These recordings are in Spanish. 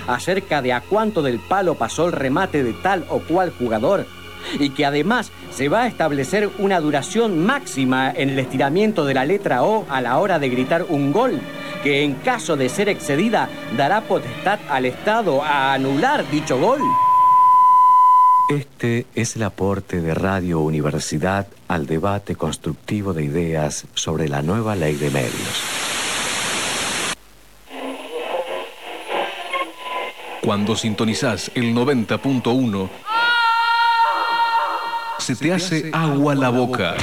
acerca de a cuánto del palo pasó el remate de tal o cual jugador, y que además se va a establecer una duración máxima en el estiramiento de la letra O a la hora de gritar un gol, que en caso de ser excedida dará potestad al Estado a anular dicho gol. Este es el aporte de Radio Universidad al debate constructivo de ideas sobre la nueva ley de medios. Cuando sintonizás el 90.1, se te hace agua la boca.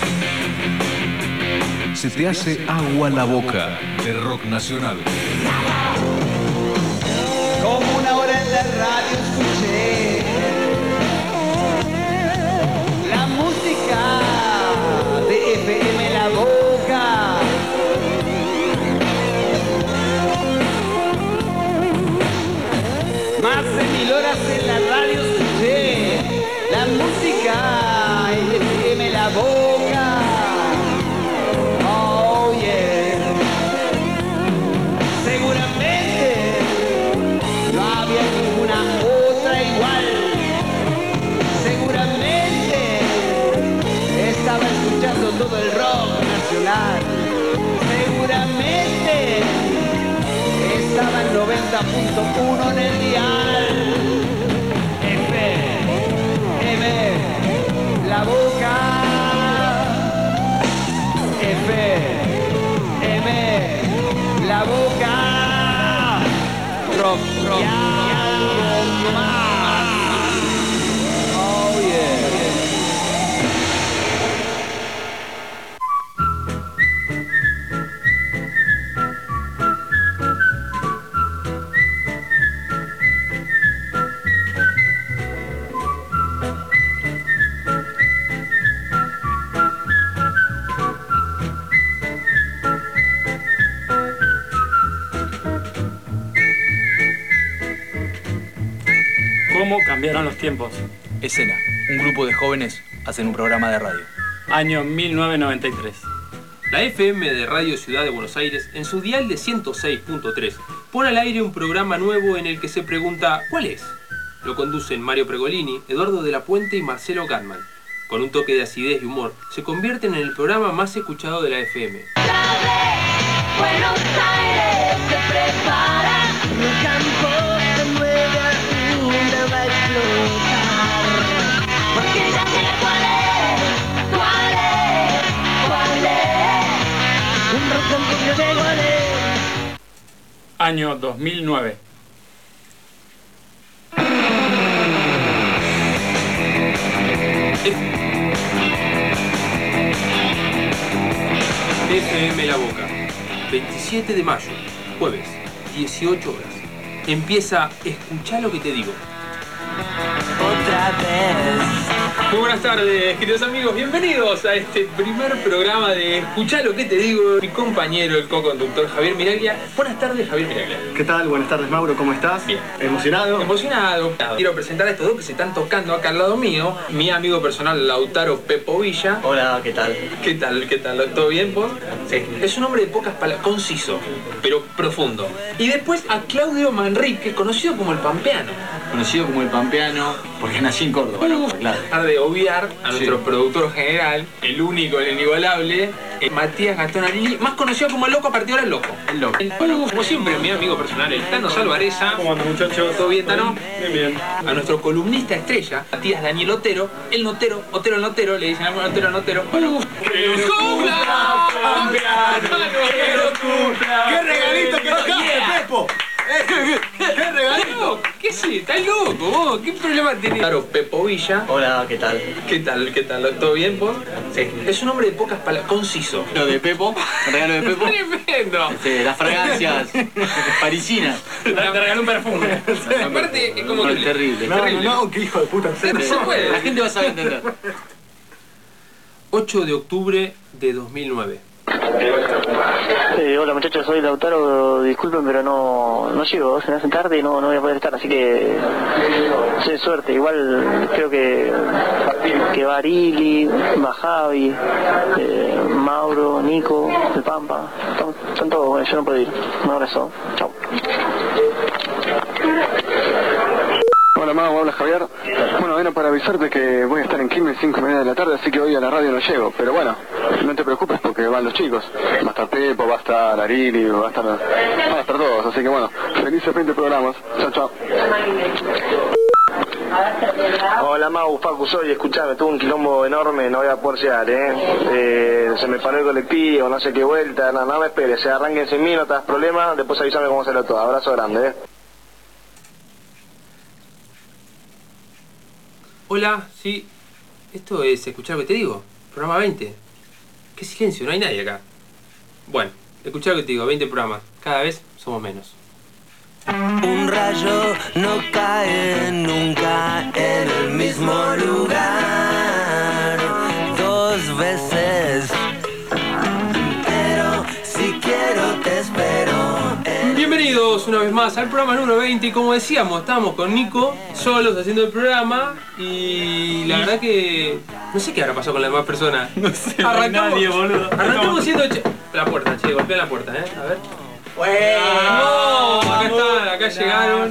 Se te hace agua la boca. De rock nacional. Como una hora en la radio escuché la música de FM La Boca. Más de 1000 horas en la radio escuché la música de FM La Boca. Oh yeah. Seguramente no había ninguna otra igual. Seguramente estaba escuchando todo el rock nacional. Seguramente estaba en 90.1 en el dial. FM La Boca. FM La Boca. Rock, rock, más. Oh yeah. ¿Cómo cambiaron los tiempos? Escena. Un grupo de jóvenes hacen un programa de radio. Año 1993. La FM de Radio Ciudad de Buenos Aires, en su dial de 106.3, pone al aire un programa nuevo en el que se pregunta ¿cuál es? Lo conducen Mario Pregolini, Eduardo de la Puente y Marcelo Gatman. Con un toque de acidez y humor, se convierten en el programa más escuchado de la FM. Buenos Aires se prepara, el campo de nueva una va a explotar. Porque ya sé cuál es, un rock and roll de goles. Año 2009. FM La Boca, 27 de mayo, jueves, 18 horas. Empieza Escuchá lo que te digo. Otra vez. Muy buenas tardes, queridos amigos. Bienvenidos a este primer programa de Escuchá lo que te digo. Mi compañero, el co-conductor Javier Miraglia. Buenas tardes, Javier Miraglia. ¿Qué tal? Buenas tardes, Mauro. ¿Cómo estás? Bien. ¿Emocionado? Emocionado. Quiero presentar a estos dos que se están tocando acá al lado mío. Mi amigo personal, Lautaro Pepo Villa. Hola, ¿qué tal? ¿Qué tal? ¿Qué tal? ¿Todo bien vos? Sí. Es un hombre de pocas palabras, conciso, pero profundo. Y después a Claudio Manrique, conocido como el Pampeano. Conocido como el Pampeano, porque nací en Córdoba, ¿no? Claro. De obviar a nuestro productor general, el único, el inigualable, Matías Gastón Alili, más conocido como el Loco, a partir de ahora el Loco. El Loco. Bueno, como siempre, mi amigo personal, el Tano Salvareza. ¿Cómo andan, muchachos? ¿Todo bien, Tano? Bien, bien. A nuestro columnista estrella, Matías Daniel Otero, el Notero, Otero el Notero, le dicen al Notero, Notero. Bueno, ¡que los cumpla! ¡Que los cumpla! ¡Qué regalito que nos daste, Pepo! ¡Qué regalito! ¿Qué sí? ¿Estás loco vos? ¿Qué problema tenés? Claro, Pepo Villa. Hola, ¿qué tal? ¿Qué tal? ¿Qué tal? ¿Todo bien vos? Sí. Es un hombre de pocas palabras, conciso. Lo de Pepo, el regalo de Pepo. ¡Tremendo! Las fragancias parisinas. Te regaló un perfume. Aparte, es como No, que... es terrible. No, qué hijo de puta, en serio. No se puede. La gente va a saber entender. 8 de octubre de 2009. Hola muchachos, soy Lautaro, disculpen pero no llego, se me hacen tarde y no voy a poder estar, así que suerte, igual creo que va Arili, va Javi, Mauro, Nico, el Pampa, están todos, bueno, yo no puedo ir, un abrazo, chao. Javier. Bueno, era para avisarte que voy a estar en Quilmes 5:30 de la tarde, así que hoy a la radio no llego. Pero bueno, no te preocupes porque van los chicos. Va a estar Pepo, va a estar Arili, van a estar todos. Así que bueno, felices 20 programas. Chao, chao. Hola Mau, Facu soy, escuchame, tuve un quilombo enorme, no voy a poder llegar, se me paró el colectivo, no sé qué vuelta, no me esperes, se arranquen sin mí, no te das problema, después avísame cómo hacerlo todo, abrazo grande, Hola, sí, esto es escuchar lo que te digo, programa 20. Qué silencio, no hay nadie acá. Bueno, escuchar lo que te digo, 20 programas, cada vez somos menos. Un rayo no cae nunca en el mismo lugar dos veces, pero si quiero te espero. Bienvenidos una vez más al programa número 20 y como decíamos, estábamos con Nico solos haciendo el programa y la verdad que no sé qué habrá pasado con las demás personas. No sé, nadie, boludo. Arrancamos siendo... La puerta, che, golpea la puerta, a ver. Bueno, No, acá están, acá llegaron.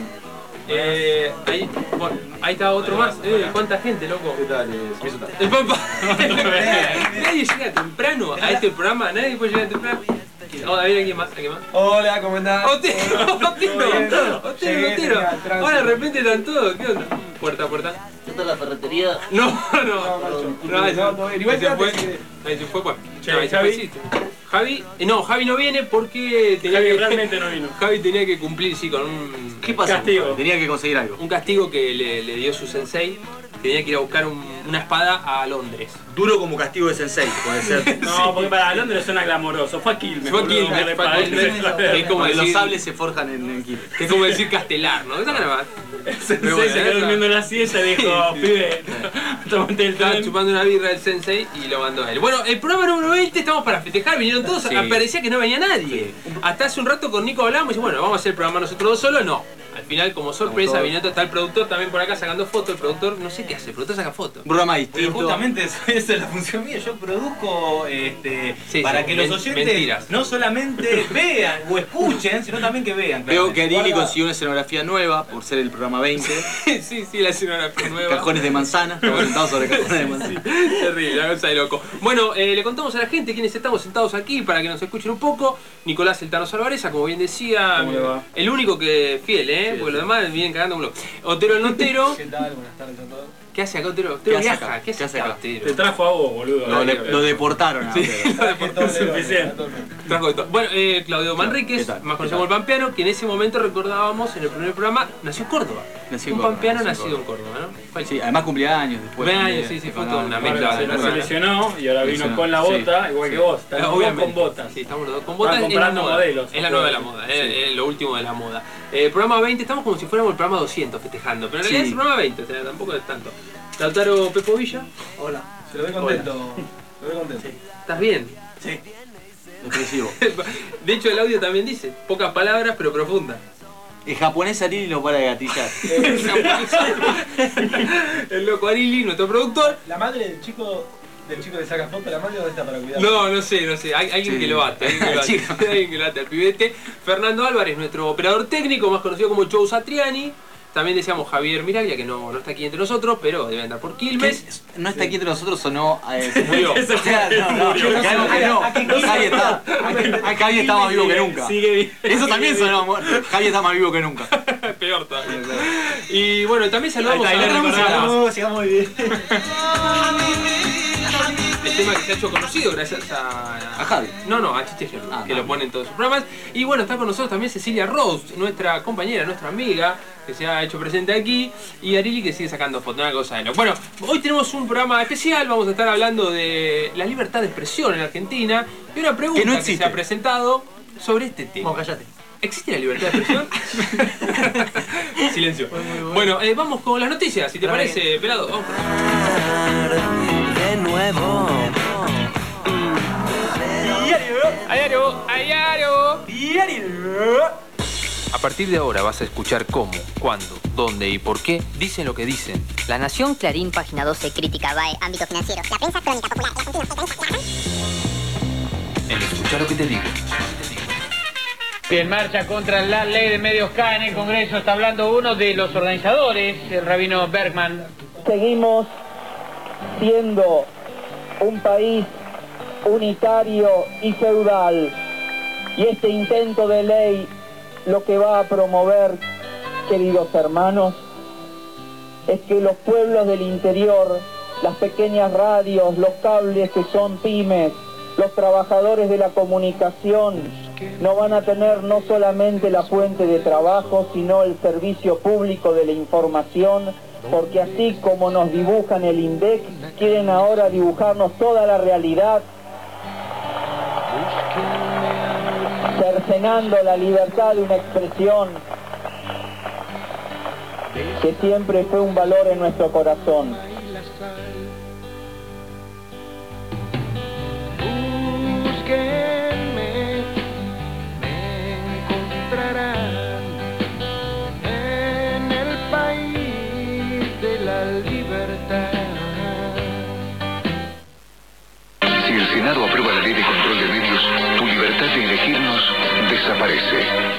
Ahí está otro más. ¿Cuánta gente, loco? ¿Qué tal? El Pampa. Nadie llega temprano a este programa, nadie puede llegar temprano. A ver, ¿alguien más? Hola, ¿cómo andás? Otero. Ahora de repente están todos, ¿qué onda? Puerta. ¿Qué tal la ferretería? No, igual ahí se fue, pues. Javi. Javi no viene porque realmente no vino. Javi tenía que cumplir, sí, con un... ¿Qué pasó? Castigo. Tenía que conseguir algo. Un castigo que le dio su sensei. Tenía que ir a buscar una espada a Londres. Duro como castigo de sensei, puede ser. No, porque para Londres suena glamoroso. Fue a Quilmes. Fue a Quilmes. Es como los decir... sables se forjan en Quilmes. Es como decir castelar, ¿no? Esa cara más. El sensei se quedó durmiendo en la silla y dijo, pibe, tomate el Estaba tren. chupando una birra el sensei y lo mandó a él. Bueno, el programa número 20 estamos para festejar, vinieron todos, Sí. parecía que no venía nadie. Hasta hace un rato con Nico hablamos y bueno, vamos a hacer el programa nosotros dos solos, no. Al final, como sorpresa, vinieron, está el productor también por acá sacando fotos. El productor, no sé qué hace, el productor saca fotos. Un programa Pero distinto. justamente esa es la función mía, yo produzco para que los oyentes mentiras. no solamente vean o escuchen, sino también que vean. Veo que Arili Guarda- consiguió una escenografía nueva por ser el programa 20. Sí, la escenografía nueva. Cajones de manzana. Estamos sentados sobre cajones de manzana. Terrible, la cosa de loco. Bueno, le contamos a la gente quiénes estamos sentados aquí para que nos escuchen un poco. Nicolás El Tano Salvareza, como bien decía, ¿Cómo le va? el único que fiel, porque los demás vienen cagando un bloque. Otero el Notero. ¿Qué tal? Buenas tardes a todos. ¿Qué hace acá Otero? ¿Qué Otero hace viaja. acá? ¿Qué hace ¿Qué hace acá acá? Otero? Te trajo a vos, boludo. Lo deportaron. Suficiente. Trajo de todo. Bueno, Claudio Manríquez, ¿Qué tal? más conocido como el Pampeano, que en ese momento recordábamos en el primer programa, nació en Córdoba. Nació en Un Córdoba, pampeano nació en nacido en Córdoba, ¿no? Sí, además cumplía años después. Cumpleaños, sí, fue toda una mezcla Se de la cosas. seleccionó y ahora vino Seleccionó, con la bota, sí, igual sí. que vos. Están los dos Obviamente. con botas. Sí, estamos los dos con botas. Estaban Es la comprando moda. modelos. Es la nueva de la moda, es lo último de la moda. Programa 20, estamos como si fuéramos el programa 200 festejando, pero en realidad Sí. es el programa 20, o sea, tampoco es tanto. Lautaro Pepo Villa, Hola. Se lo doy contento. Lo doy contento. ¿estás bien? Sí. Expresivo. De hecho, el audio también dice, pocas palabras pero profundas. El japonés Arili no para de gatillar. El loco Arili, nuestro productor. La madre del chico que saca foto, la madre dónde está para cuidar. No sé, hay alguien Sí. que lo ate, Chico. alguien que lo ate al pibete. Fernando Álvarez, nuestro operador técnico, más conocido como Joe Satriani. También decíamos Javier Miraglia, que no está aquí entre nosotros, pero debe andar por Quilmes. No está aquí entre nosotros o no. Murió. O sea, no. Javi está más vivo que nunca. Sigue Eso también sonó. Javi está más vivo que nunca. Peor todavía. Y bueno, también saludamos Ahí está, ahí le recordamos. Sigamos muy bien. el tema que se ha hecho conocido gracias a Javi. No, a Chiche Gerlu, que lo pone en todos sus programas. Y bueno, está con nosotros también Cecilia Rose, nuestra compañera, nuestra amiga, que se ha hecho presente aquí, y Arili, que sigue sacando fotos, una cosa de loco. Bueno, hoy tenemos un programa especial, vamos a estar hablando de la libertad de expresión en Argentina, y una pregunta Que no que existe. se ha presentado sobre este tema. Vamos, callate. ¿Existe la libertad de expresión? Silencio. Bueno, vamos con las noticias, si te parece, pelado. Vamos. De nuevo. A partir de ahora vas a escuchar cómo, cuándo, dónde y por qué dicen lo que dicen. La Nación, Clarín, Página 12, Crítica, BAE, Ámbito Financiero, La Prensa, Crónica Popular, La Argentina, En escuchar lo que te digo. En marcha contra la ley de medios K en el Congreso está hablando uno de los organizadores, el rabino Bergman. Seguimos siendo un país unitario y feudal, y este intento de ley lo que va a promover, queridos hermanos, es que los pueblos del interior, las pequeñas radios, los cables que son pymes, los trabajadores de la comunicación, no van a tener no solamente la fuente de trabajo, sino el servicio público de la información, porque así como nos dibujan el INDEC, quieren ahora dibujarnos toda la realidad, cercenando la libertad de una expresión que siempre fue un valor en nuestro corazón. Búsquenme, me encontrarán en el país de la libertad. Si el Senado aprueba la ley de control de medios, tu libertad de elegirnos desaparece.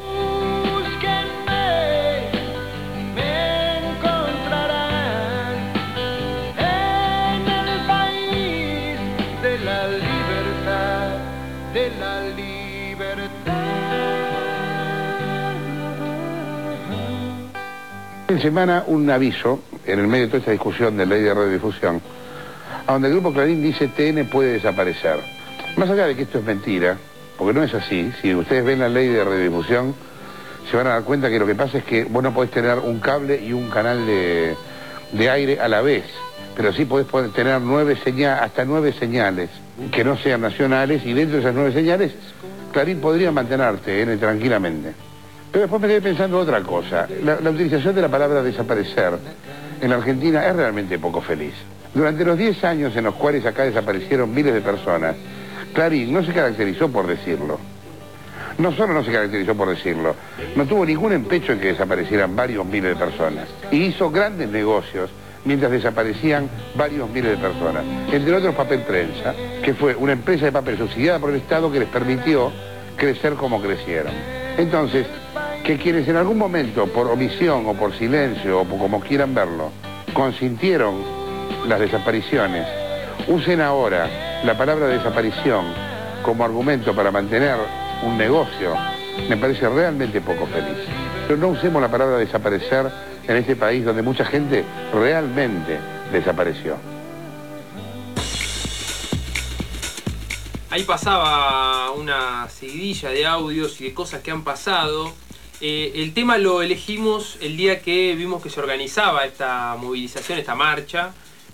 En semana un aviso, en el medio de toda esta discusión de ley de radiodifusión, a donde el Grupo Clarín dice TN puede desaparecer. Más allá de que esto es mentira, porque no es así, si ustedes ven la ley de radiodifusión, se van a dar cuenta que lo que pasa es que vos no podés tener un cable y un canal de aire a la vez, pero sí podés tener hasta 9 señales que no sean nacionales, y dentro de esas 9 señales, Clarín podría mantener TN tranquilamente. Pero después me quedé pensando otra cosa. La utilización de la palabra desaparecer en la Argentina es realmente poco feliz. Durante los 10 años en los cuales acá desaparecieron miles de personas, Clarín no se caracterizó por decirlo. No solo no se caracterizó por decirlo, no tuvo ningún empecho en que desaparecieran varios miles de personas. Y hizo grandes negocios mientras desaparecían varios miles de personas. Entre otros, Papel Prensa, que fue una empresa de papel subsidiada por el Estado que les permitió crecer como crecieron. Entonces, que quienes en algún momento, por omisión o por silencio, o por como quieran verlo, consintieron las desapariciones, usen ahora la palabra desaparición como argumento para mantener un negocio, me parece realmente poco feliz. Pero no usemos la palabra desaparecer en este país donde mucha gente realmente desapareció. Ahí pasaba una seguidilla de audios y de cosas que han pasado. El tema lo elegimos el día que vimos que se organizaba esta movilización, esta marcha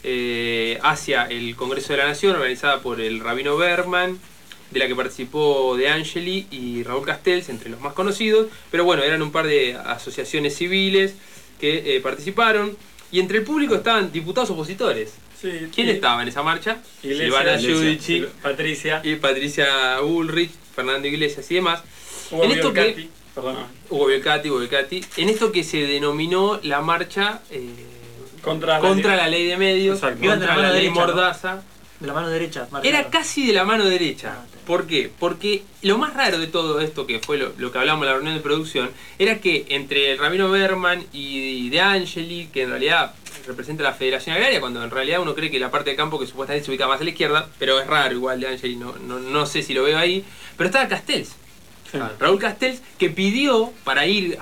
hacia el Congreso de la Nación, organizada por el rabino Bergman, de la que participó De Angeli y Raúl Castells, entre los más conocidos. Pero bueno, eran un par de asociaciones civiles que participaron. Y entre el público estaban diputados opositores. Sí, ¿Quién estaba en esa marcha? Iglesia, Silvana Giudici, Patricia Bullrich, Fernando Iglesias y demás. Hugo Biolcati. Hugo Biolcati. En esto que se denominó la marcha contra la ley de medios, contra la ley Mordaza. De la mano derecha. Era casi de la mano derecha. ¿Por qué? Porque lo más raro de todo esto, que fue lo que hablamos en la reunión de producción, era que entre el rabino Bergman y De Angeli, que en realidad representa la Federación Agraria, cuando en realidad uno cree que la parte de campo que supuestamente se ubica más a la izquierda, pero es raro igual De Angeli, no sé si lo veo ahí, pero estaba Castells, Raúl Castells, que pidió para ir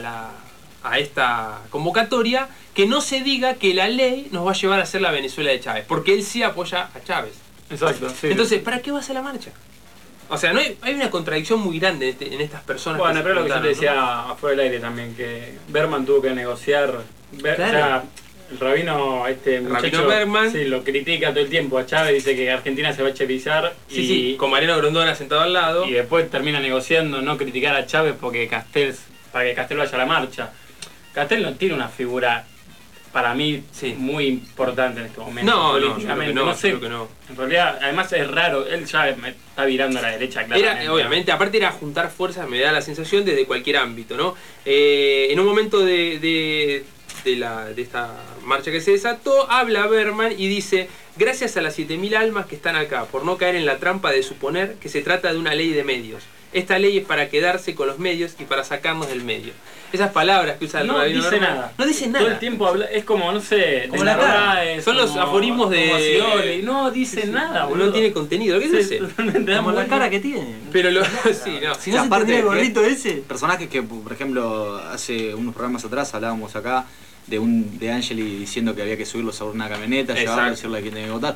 a esta convocatoria que no se diga que la ley nos va a llevar a ser la Venezuela de Chávez, porque él sí apoya a Chávez. Exacto. Sí. Entonces, ¿para qué va a hacer la marcha? O sea, hay una contradicción muy grande en estas personas. Bueno, pero lo que yo te decía afuera del aire también, que Bergman tuvo que negociar. Claro. O sea, el rabino, muchacho, Bergman, sí, lo critica todo el tiempo a Chávez, dice que Argentina se va a chavizar. Sí, con Mariano Grondona sentado al lado. Y después termina negociando no criticar a Chávez para que Castells vaya a la marcha. Castells no tiene una figura, para mí, muy importante en este momento. Políticamente. No sé. En realidad, además es raro, él ya está virando a la derecha, claramente. Obviamente, aparte era juntar fuerzas, me da la sensación, desde cualquier ámbito, ¿no? En un momento de esta marcha que se desató, habla Bergman y dice: gracias a las 7.000 almas que están acá, por no caer en la trampa de suponer que se trata de una ley de medios. Esta ley es para quedarse con los medios y para sacarnos del medio. Esas palabras que usa el rabino dice nada. No dice nada. Todo el tiempo habla, es como, no sé, como la cara. Son los aforismos de... No dice nada, boludo. No tiene contenido. ¿Qué dice? Como la cara que tiene. Pero sí, no. Si no se tendría el gorrito ese. Personajes que, por ejemplo, hace unos programas atrás hablábamos acá de Angeli diciendo que había que subirlos a una camioneta, llevarlos a decirle a quién tiene que votar.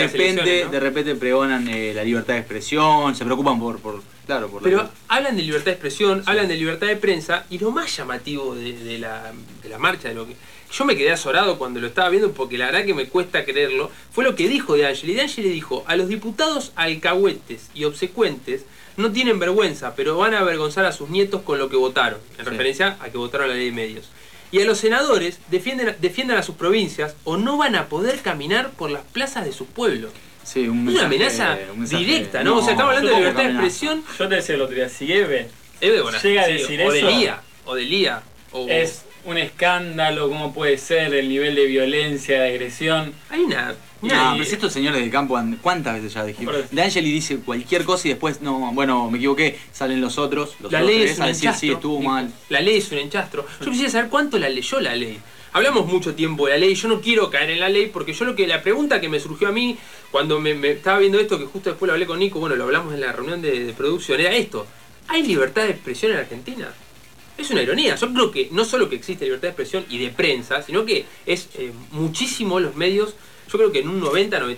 De repente pregonan la libertad de expresión, se preocupan por pero hablan de libertad de expresión, hablan de libertad de prensa, y lo más llamativo de la marcha, de lo que yo me quedé azorado cuando lo estaba viendo, porque la verdad que me cuesta creerlo, fue lo que dijo De Angeli. De Angeli dijo: a los diputados alcahuetes y obsecuentes no tienen vergüenza, pero van a avergonzar a sus nietos con lo que votaron, en referencia a que votaron la ley de medios. Y a los senadores defiendan a sus provincias o no van a poder caminar por las plazas de sus pueblos. Sí, es una amenaza directa, ¿no? O sea, estamos hablando de libertad de expresión. Yo te decía el otro día, si Eve bueno, llega a decir eso, o de Lía, es un escándalo. ¿Cómo puede ser el nivel de violencia, de agresión? Hay una... pero si estos señores del campo, ¿cuántas veces ya dijimos? De Angeli dice cualquier cosa y después, no, bueno, me equivoqué, salen los otros la ley es un a decir enchastro, sí, estuvo mal. La ley es un enchastro. Yo quisiera saber cuánto la leyó la ley. Hablamos mucho tiempo de la ley, yo no quiero caer en la ley, porque la pregunta que me surgió a mí cuando me estaba viendo esto, que justo después lo hablé con Nico, bueno, lo hablamos en la reunión de producción, era esto: ¿hay libertad de expresión en Argentina? Es una ironía. Yo creo que no solo que existe libertad de expresión y de prensa, sino que es muchísimo los medios, yo creo que en un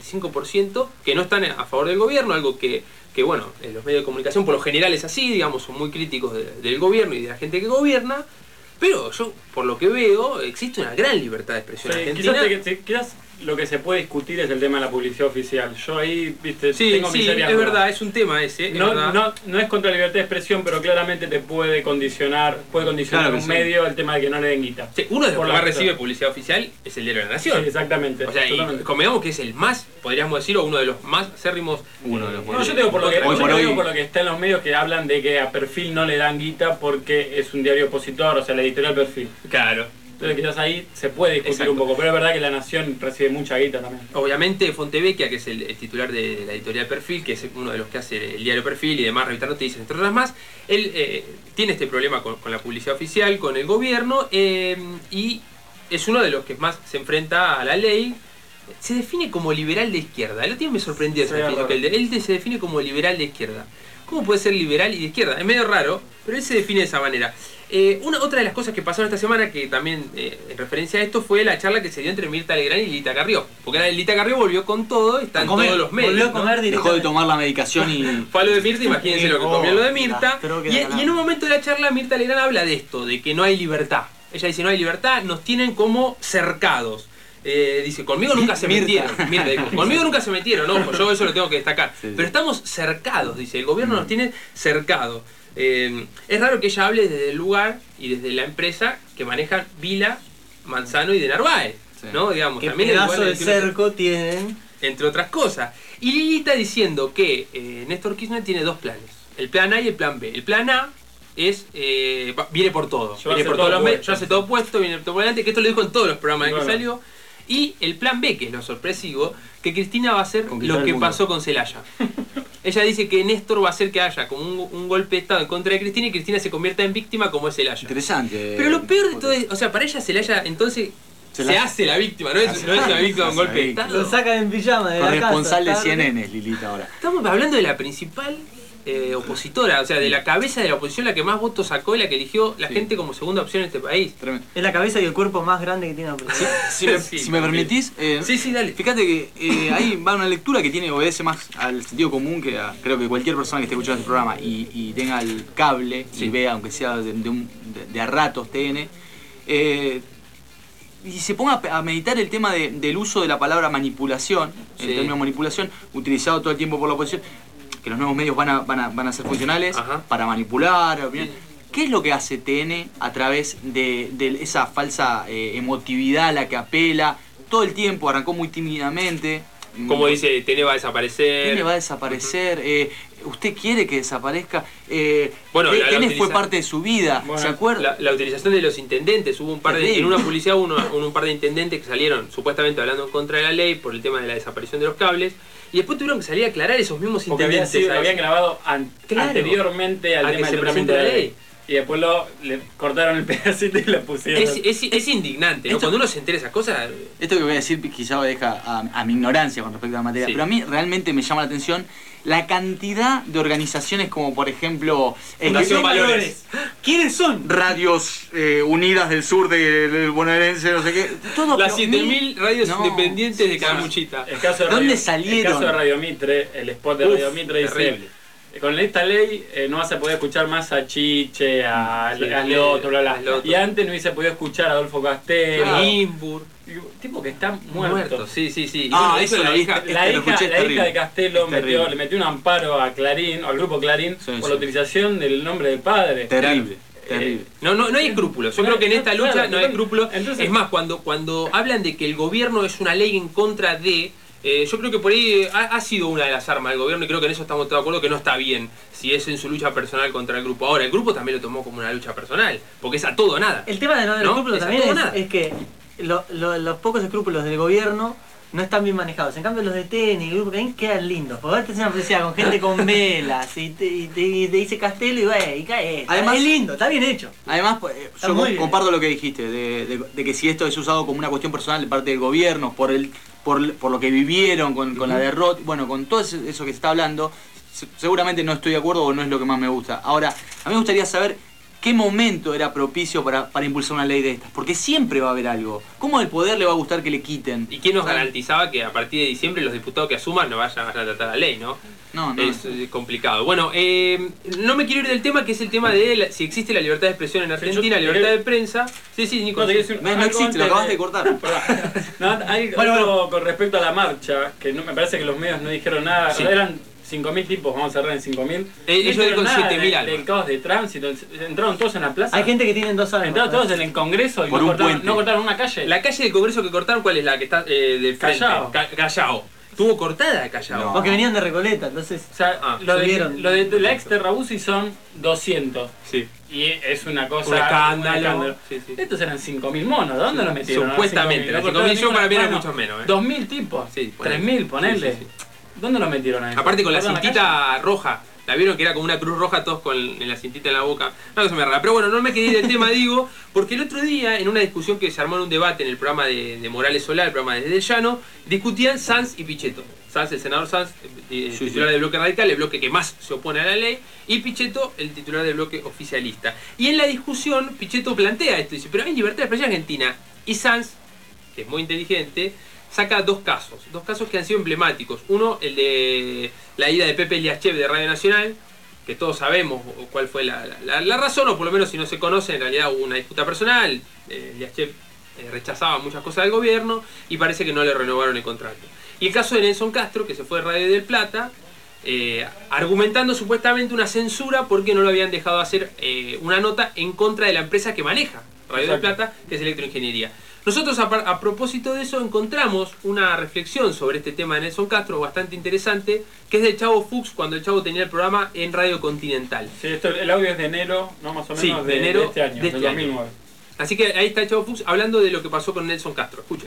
90-95% que no están a favor del gobierno, algo que bueno, los medios de comunicación por lo general es así, digamos, son muy críticos del gobierno y de la gente que gobierna. Pero yo, por lo que veo, existe una gran libertad de expresión en Argentina. Quizás lo que se puede discutir es el tema de la publicidad oficial. Yo ahí, viste, tengo mis serias es dudas. verdad, es un tema ese. No es contra la libertad de expresión, pero claramente te puede condicionar un medio el tema de que no le den guita. Sí, uno de los que más recibe publicidad oficial es el Diario de la Nación. Sí, exactamente. O sea, y convengamos que es el más, podríamos decir, o uno de los más acérrimos. Yo te digo por lo que está en los medios, que hablan de que a Perfil no le dan guita porque es un diario opositor, o sea, la editorial Perfil. Claro. Entonces quizás ahí se puede discutir un poco, pero es verdad que la Nación recibe mucha guita también. Obviamente Fontevecchia, que es el titular de la editorial Perfil, que es uno de los que hace el diario Perfil y demás, Revista Noticias, entre otras más, él tiene este problema con la publicidad oficial, con el gobierno, y es uno de los que más se enfrenta a la ley. Se define como liberal de izquierda. El otro día me sorprendió esa definición, que él se define como liberal de izquierda. ¿Cómo puede ser liberal y de izquierda? Es medio raro, pero él se define de esa manera. Otra de las cosas que pasaron esta semana, que también en referencia a esto, fue la charla que se dio entre Mirta Legrand y Lilita Carrió. Porque Lilita Carrió volvió con todo, está en todos los medios. Volvió a comer, dejó de tomar la medicación y... Fue a lo de Mirta, imagínense lo que comió lo de Mirta. Y en un momento de la charla Mirta Legrand habla de esto, de que no hay libertad. Ella dice: no hay libertad, nos tienen como cercados. Dice: conmigo nunca se metieron. Mirta dijo: conmigo nunca se metieron, ojo, yo eso lo tengo que destacar. Pero estamos cercados, dice, el gobierno nos tiene cercados. Es raro que ella hable desde el lugar y desde la empresa que manejan Vila, Manzano y de Narváez, ¿no? Digamos, ¿qué también pedazo de cerco tienen? Entre otras cosas. Y Lilita diciendo que Néstor Kirchner tiene dos planes: el plan A y el plan B. El plan A es viene por todo, viene por todos los medios, yo hace todo puesto, viene todo por delante, que esto lo dijo en todos los programas en que salió. Y el plan B, que es lo sorpresivo, que Cristina va a hacer lo que pasó con Celaya. Ella dice que Néstor va a hacer que haya como un golpe de estado en contra de Cristina y Cristina se convierta en víctima como es Celaya. Interesante. Pero lo peor de todo es, o sea, para ella Celaya entonces se hace la víctima, no es la víctima de un golpe de estado. Lo sacan en pijama de la casa. Corresponsal de CNN es Lilita ahora. Estamos hablando de la principal opositora, o sea, de la cabeza de la oposición, la que más votos sacó y la que eligió la gente como segunda opción en este país. Tremendo. Es la cabeza y el cuerpo más grande que tiene la oposición. Si me permitís, dale. Fíjate que ahí va una lectura que obedece más al sentido común que creo que cualquier persona que esté escuchando este programa y tenga el cable y vea, aunque sea de a ratos TN, y se ponga a meditar el tema del uso de la palabra manipulación, el término manipulación, utilizado todo el tiempo por la oposición, que los nuevos medios van a ser funcionales para manipular. ¿Qué es lo que hace TN a través de esa falsa emotividad a la que apela? Todo el tiempo arrancó muy tímidamente. Como dice, TN va a desaparecer. TN va a desaparecer. ¿Usted quiere que desaparezca? Bueno, Kenneth fue parte de su vida, bueno, ¿se acuerda? La utilización de los intendentes, hubo un par de, en una publicidad hubo un par de intendentes que salieron supuestamente hablando en contra de la ley por el tema de la desaparición de los cables, y después tuvieron que salir a aclarar esos mismos intendentes. Habían grabado anteriormente al tema del tratamiento de la ley. Y después le cortaron el pedacito y le pusieron. Es indignante, ¿no? Cuando uno se entera de esas cosas. Esto que voy a decir quizá deja a mi ignorancia con respecto a la materia, pero a mí realmente me llama la atención la cantidad de organizaciones como por ejemplo Fundación Valores. ¿Quiénes son? Radios Unidas del Sur del bonaerense, no sé qué. Todo, las 7000 radios independientes de Calamuchita. ¿Dónde salieron? El caso de Radio Mitre, el spot de Radio Mitre dice: con esta ley no vas a poder escuchar más a Chiche, a Loto, bla, bla. Y antes no hubiese podido escuchar a Adolfo Castello, a Imbur. Tipo que está muerto. Sí. Y bueno, eso la hija de Castello le metió un amparo a Clarín, al grupo Clarín, por la utilización del nombre del padre. Terrible. No hay escrúpulos. Yo creo que en esta lucha no hay escrúpulos. Es más, cuando hablan de que el gobierno es una ley en contra de... yo creo que por ahí ha sido una de las armas del gobierno y creo que en eso estamos todos de acuerdo que no está bien si es en su lucha personal contra el grupo. Ahora, el grupo también lo tomó como una lucha personal, porque es a todo o nada. El tema de no escrúpulos también es que los pocos escrúpulos del gobierno no están bien manejados. En cambio los de TN y el grupo Clarín quedan lindos. Porque ahora te hacen una publicidad con gente con velas y te dice Castelo y cae. Además, es lindo, está bien hecho. Además, yo comparto lo que dijiste, de que si esto es usado como una cuestión personal de parte del gobierno, por lo que vivieron con la derrota, bueno, con todo eso que se está hablando, seguramente no estoy de acuerdo o no es lo que más me gusta. Ahora, a mí me gustaría saber qué momento era propicio para impulsar una ley de estas, porque siempre va a haber algo. ¿Cómo al poder le va a gustar que le quiten? ¿Y quién nos garantizaba que a partir de diciembre los diputados que asuman no vayan a tratar la ley, no? No. Es complicado. Bueno, no me quiero ir del tema, que es el tema de si existe la libertad de expresión en Argentina, libertad de prensa. Sí, Nico. No existe, lo acabas de cortar. Hay algo con respecto a la marcha, que no me parece que los medios no dijeron nada. Sí. Eran 5.000 tipos, vamos a cerrar en 5.000. Ellos dijeron 7.000 algo. Del caos de tránsito, entraron todos en la plaza. Hay gente que tiene 2 años. Entraron todos en el Congreso y no cortaron una calle. La calle del Congreso que cortaron, ¿cuál es la que está de frente? Callao. Estuvo cortada Callao. No. Porque venían de Recoleta, entonces. O sea, lo de la ex Terrabusi son 200. Sí. Y es una cosa. Un escándalo. Sí. Estos eran 5.000 monos. ¿De dónde los metieron? Supuestamente. 5.000 yo para mí eran muchos menos. 2.000 tipos. Sí, 3.000, ponele. Sí. ¿Dónde lo metieron ahí? Aparte con la cintita roja. ¿La vieron que era como una cruz roja todos con la cintita en la boca? Una cosa me rara. Pero bueno, no me quedé del tema, digo, porque el otro día, en una discusión que se armó en un debate en el programa de Morales Solá, el programa Desde el Llano, discutían Sanz y Pichetto. Sanz, el senador Sanz, titular del bloque radical, el bloque que más se opone a la ley, y Pichetto, el titular del bloque oficialista. Y en la discusión, Pichetto plantea esto, dice, pero hay libertad de expresión argentina. Y Sanz, que es muy inteligente, saca dos casos que han sido emblemáticos. Uno, el de la ida de Pepe Liachev de Radio Nacional, que todos sabemos cuál fue la razón, o por lo menos si no se conoce, en realidad hubo una disputa personal. Liachev rechazaba muchas cosas del gobierno y parece que no le renovaron el contrato. Y el caso de Nelson Castro, que se fue de Radio del Plata, argumentando supuestamente una censura porque no lo habían dejado hacer una nota en contra de la empresa que maneja Radio del Plata, que es Electroingeniería. Nosotros a propósito de eso encontramos una reflexión sobre este tema de Nelson Castro bastante interesante, que es del Chavo Fuchs cuando el Chavo tenía el programa en Radio Continental. Sí, el audio es de enero, no más o menos, de enero de este año, del 2009. Así que ahí está el Chavo Fuchs hablando de lo que pasó con Nelson Castro. Escuchen.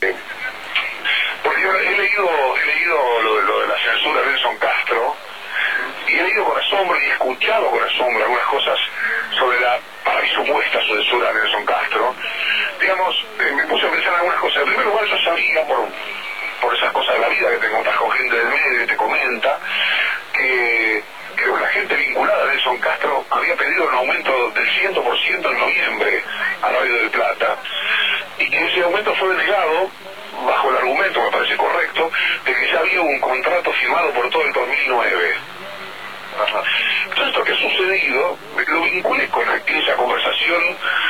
Porque yo he leído lo de la censura de Nelson Castro y he leído con asombro y he escuchado con asombro algunas cosas sobre la para mí supuesta censura de Nelson Castro. Digamos, me puse a pensar en algunas cosas. En primer lugar, yo sabía por esas cosas de la vida que te encontrás con gente del medio y te comenta que creo que la gente vinculada a Nelson Castro había pedido un aumento del 100% en noviembre a Radio del Plata y que ese aumento fue denegado bajo el argumento, me parece correcto, de que ya había un contrato firmado por todo el 2009. Todo esto que ha sucedido lo vinculé con aquella conversación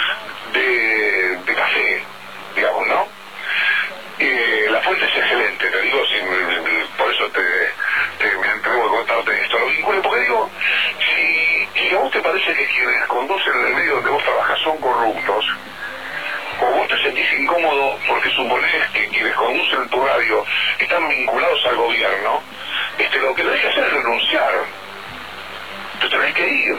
de café, digamos, ¿no? La fuente es excelente, te digo, por eso me atrevo a contarte esto. Lo vinculé porque digo, si a vos te parece que quienes conducen en el medio donde vos trabajas son corruptos, o vos te sentís incómodo porque suponés que quienes conducen tu radio están vinculados al gobierno, lo que tenés que hacer es renunciar. te tenés que ir.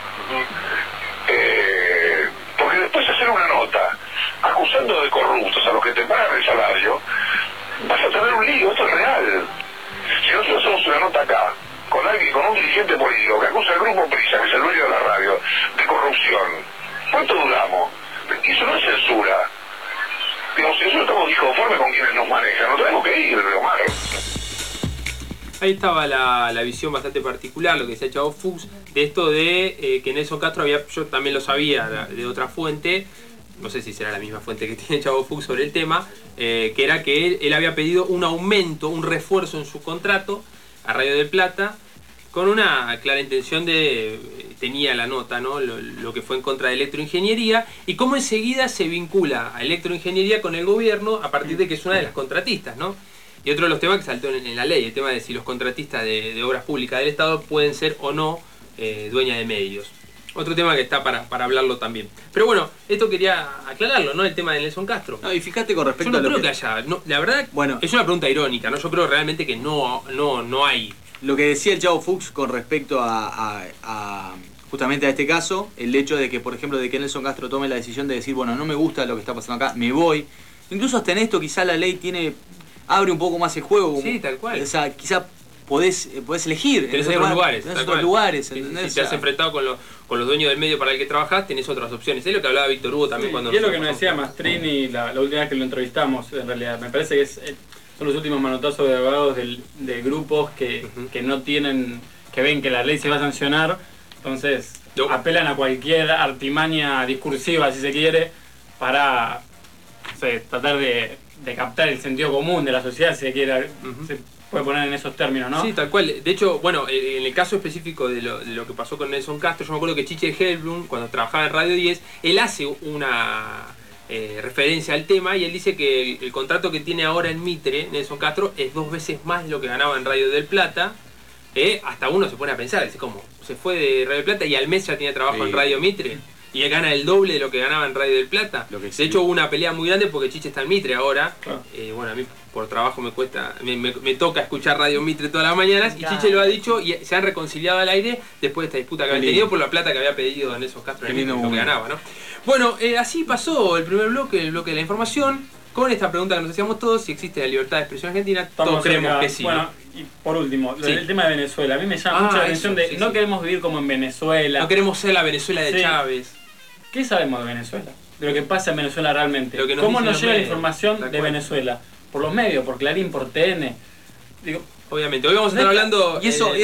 Porque después hacer una nota acusando de corruptos a los que te pagan el salario, vas a tener un lío, esto es real. Si nosotros hacemos una nota acá, con alguien, con un dirigente político que acusa al Grupo Prisa, que es el dueño de la radio, de corrupción, ¿cuánto duramos? Y eso no es censura. Digamos, si nosotros estamos disconformes con quienes nos manejan, no tenemos que ir, pero malo. Ahí estaba la visión bastante particular, lo que decía Chavo Fuchs, de esto de que Nelson Castro había, yo también lo sabía de otra fuente, no sé si será la misma fuente que tiene Chavo Fuchs sobre el tema, que era que él había pedido un aumento, un refuerzo en su contrato a Radio del Plata, con una clara intención de, tenía la nota, ¿no? Lo que fue en contra de electroingeniería, y cómo enseguida se vincula a electroingeniería con el gobierno a partir de que es una de las contratistas, ¿no? Y otro de los temas que saltó en la ley, el tema de si los contratistas de obras públicas del Estado pueden ser o no dueñas de medios. Otro tema que está para hablarlo también. Pero bueno, esto quería aclararlo, ¿no? El tema de Nelson Castro. No, y fíjate con respecto yo no a lo creo que haya, no, la verdad, bueno, es una pregunta irónica, ¿no? Yo creo realmente que no hay. Lo que decía el Chavo Fuchs con respecto a justamente a este caso, el hecho de que, por ejemplo, de que Nelson Castro tome la decisión de decir, bueno, no me gusta lo que está pasando acá, me voy. Incluso hasta en esto quizá la ley abre un poco más el juego. Sí, tal cual. O sea, quizá podés elegir. Tenés otros lugares. Tenés otros lugares. Sí, si te has enfrentado con los dueños del medio para el que trabajás, tenés otras opciones. Es lo que hablaba Víctor Hugo también cuando... Y es lo que nos decía Mastrini la última vez que lo entrevistamos, en realidad. Me parece que son los últimos manotazos de abogados de grupos que no tienen, que ven que la ley se va a sancionar, entonces apelan a cualquier artimaña discursiva, si se quiere, para tratar de captar el sentido común de la sociedad, si se quiere, se puede poner en esos términos, ¿no? Sí, tal cual. De hecho, bueno, en el caso específico de lo que pasó con Nelson Castro, yo me acuerdo que Chiche Helblum, cuando trabajaba en Radio 10, él hace una referencia al tema y él dice que el contrato que tiene ahora en Mitre, Nelson Castro, es 2 veces más de lo que ganaba en Radio del Plata. Hasta uno se pone a pensar, dice, ¿cómo? Se fue de Radio del Plata y al mes ya tenía trabajo en Radio Mitre. Y él gana el doble de lo que ganaba en Radio del Plata. De hecho hubo una pelea muy grande porque Chiche está en Mitre ahora. Claro. Bueno, a mí por trabajo me toca escuchar Radio Mitre todas las mañanas. Y Chiche lo ha dicho y se han reconciliado al aire después de esta disputa que habían tenido por la plata que había pedido en esos Castro en lo que ganaba, ¿no? Bueno, así pasó el primer bloque, el bloque de la información, con esta pregunta que nos hacíamos todos, si existe la libertad de expresión argentina. Todos creemos que sí. Bueno, y por último, el tema de Venezuela. A mí me llama mucho la atención de no queremos vivir como en Venezuela. No queremos ser la Venezuela de Chávez. ¿Qué sabemos de Venezuela? De lo que pasa en Venezuela realmente. ¿Cómo nos llega la información de Venezuela? Por los medios, por Clarín, por TN. Digo, obviamente. Hoy vamos a estar hablando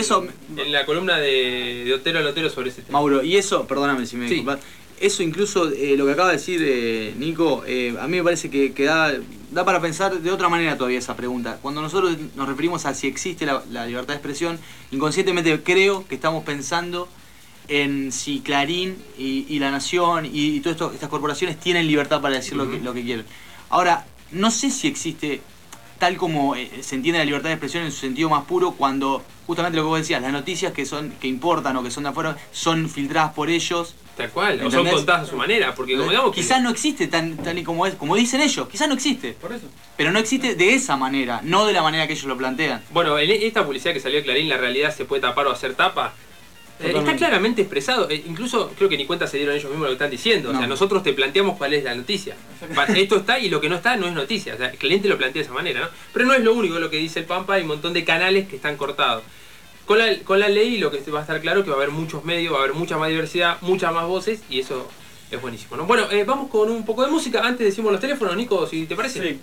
en la columna de Otero Lotero sobre ese tema. Mauro, y eso, perdóname si me disculpas, eso incluso lo que acaba de decir Nico, a mí me parece que da para pensar de otra manera todavía esa pregunta. Cuando nosotros nos referimos a si existe la libertad de expresión, inconscientemente creo que estamos pensando en si Clarín y La Nación y todas estas corporaciones tienen libertad para decir lo que quieren. Ahora, no sé si existe tal como se entiende la libertad de expresión en su sentido más puro cuando, justamente lo que vos decías, las noticias que importan o que son de afuera son filtradas por ellos. Tal cual, ¿entendés? O son contadas a su manera, porque como digamos quizás no existe tal y como es, como dicen ellos, quizás no existe. Por eso. Pero no existe de esa manera, no de la manera que ellos lo plantean. Bueno, en esta publicidad que salió de Clarín, la realidad se puede tapar o hacer tapa. Está claramente expresado, incluso creo que ni cuenta se dieron ellos mismos lo que están diciendo. No. O sea, nosotros te planteamos cuál es la noticia. Esto está y lo que no está no es noticia. O sea, el cliente lo plantea de esa manera, ¿no? Pero no es lo único lo que dice el Pampa, hay un montón de canales que están cortados. Con la ley lo que va a estar claro es que va a haber muchos medios, va a haber mucha más diversidad, muchas más voces y eso es buenísimo, ¿no? Bueno, vamos con un poco de música. Antes decimos los teléfonos, Nico, si te parece. Sí,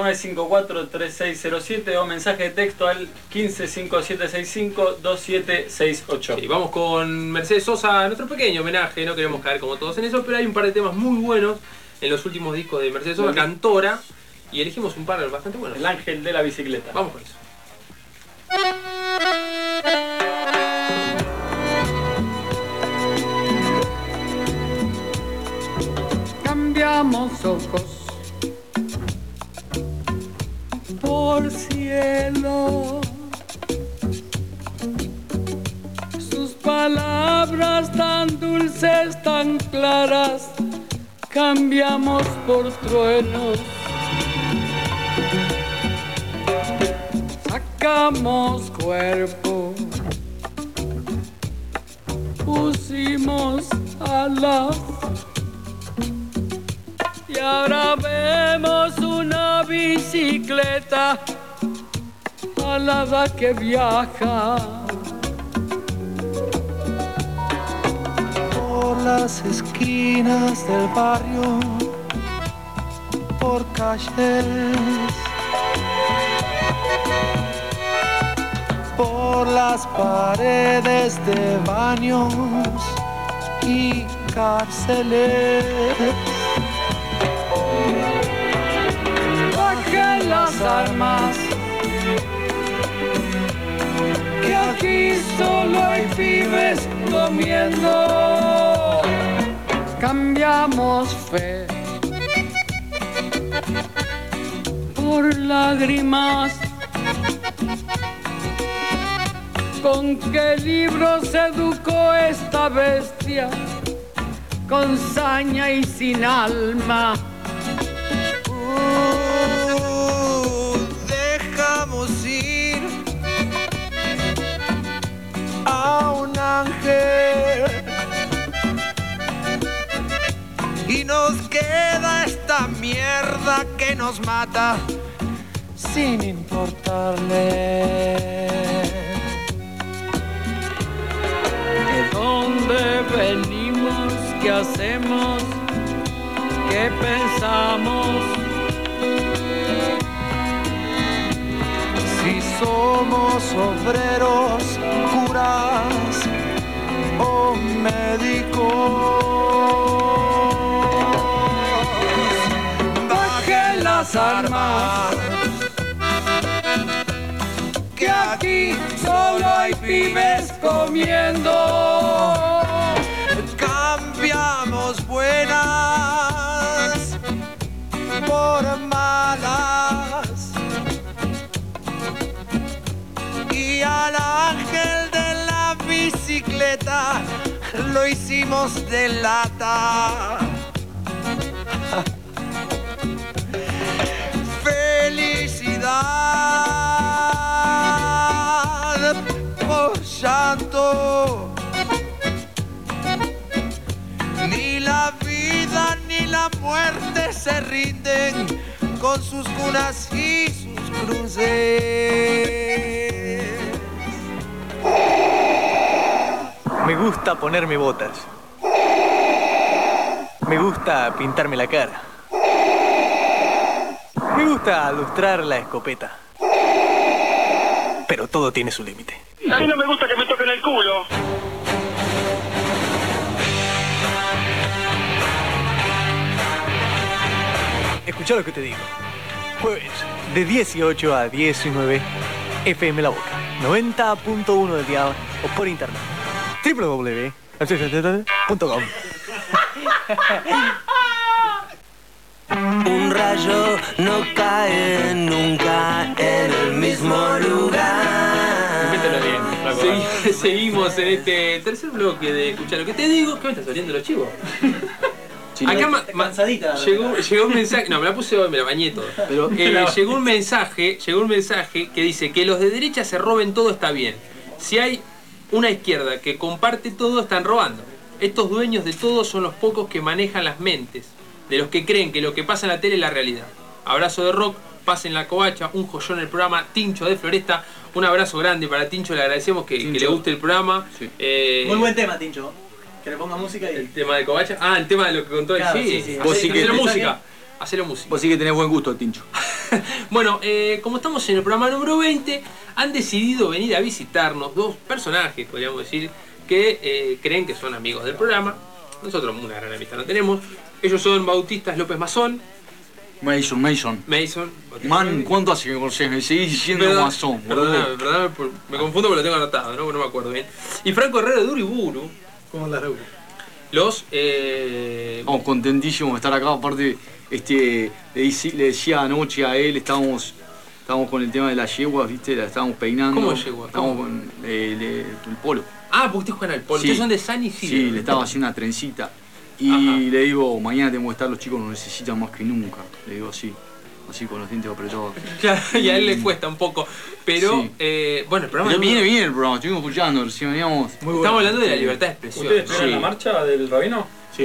4954-3607 o mensaje de texto al 155765-2768. Sí, vamos con Mercedes Sosa, nuestro pequeño homenaje, no queremos caer como todos en eso, pero hay un par de temas muy buenos en los últimos discos de Mercedes Sosa, cantora, y elegimos un par bastante buenos. El ángel de la bicicleta. Vamos con eso. Cambiamos ojos por cielo, sus palabras tan dulces, tan claras, cambiamos por truenos, sacamos cuerpo pusimos alas y ahora vemos una bicicleta alada que viaja por las esquinas del barrio, por calles, por las paredes de baños y cárceles. Bajen las armas, que aquí solo hay pibes comiendo. Cambiamos fe por lágrimas. ¿Con qué libro se educó esta bestia? Con saña y sin alma. Dejamos ir a un ángel y nos queda esta mierda que nos mata sin importarle. ¿De dónde venimos? ¿Qué hacemos? ¿Qué pensamos? Si somos obreros, curas o médicos. Bajen las armas, que aquí solo hay pibes comiendo. Cambiamos buenas por malas y al ángel de la bicicleta lo hicimos de lata. Felicidad por llanto. Ni la vida ni la muerte se rinden con sus cunas y sus cruces. Me gusta ponerme botas. Me gusta pintarme la cara. Me gusta lustrar la escopeta. Pero todo tiene su límite. A mí no me gusta que me toquen el culo. Escuchá lo que te digo. Jueves, de 18 a 19, FM La Boca. 90.1 del dial o por internet. www.com. Un rayo no cae nunca en el mismo lugar. Seguimos en este tercer bloque de Escuchar lo que te digo. ¿Qué me estás saliendo los chivos? Acá llegó un mensaje, no, me la puse hoy, me la bañé todo. Pero llegó un mensaje que dice que los de derecha se roben todo está bien. Si hay una izquierda que comparte todo, están robando. Estos dueños de todo son los pocos que manejan las mentes de los que creen que lo que pasa en la tele es la realidad. Abrazo de rock, pasen la covacha, un joyón en el programa, Tincho de Floresta. Un abrazo grande para Tincho, le agradecemos que le guste el programa. Sí. Muy buen tema, Tincho. Que le ponga música y... El tema de covacha. Ah, el tema de lo que contó él. Claro, sí. Vos sí que hacelo música. Hacelo música. Vos sí que tenés buen gusto, Tincho. Bueno, como estamos en el programa número 20, han decidido venir a visitarnos dos personajes, podríamos decir, que creen que son amigos del programa. Nosotros una gran amistad no tenemos. Ellos son Bautistas López Masón. Mason. Man, ¿cuánto hace que conoces? Me seguís diciendo Masón, Perdóname, me confundo porque lo tengo anotado, ¿no? No me acuerdo bien. Y Franco Herrera de Uriburu. ¿Cómo andas, Raúl? Los... Vamos, contentísimos de estar acá. Aparte, le decía anoche a él, estábamos con el tema de las yeguas, ¿viste? La estábamos peinando. ¿Cómo yegua? Estábamos con el polo. Ah, porque ustedes juegan al polo. Sí. Ustedes son de San Isidro. Sí, le estaba haciendo una trencita. Y le digo, mañana tenemos que estar, los chicos nos necesitan más que nunca. Le digo así. así con los dientes apretados. Claro, y a él le cuesta un poco. Pero, sí. Bueno, el programa... Pero viene bien el programa, estuvimos escuchando, recién veníamos... Estamos hablando de la libertad de expresión. ¿Ustedes estuvieron en la marcha del Rabino? Sí,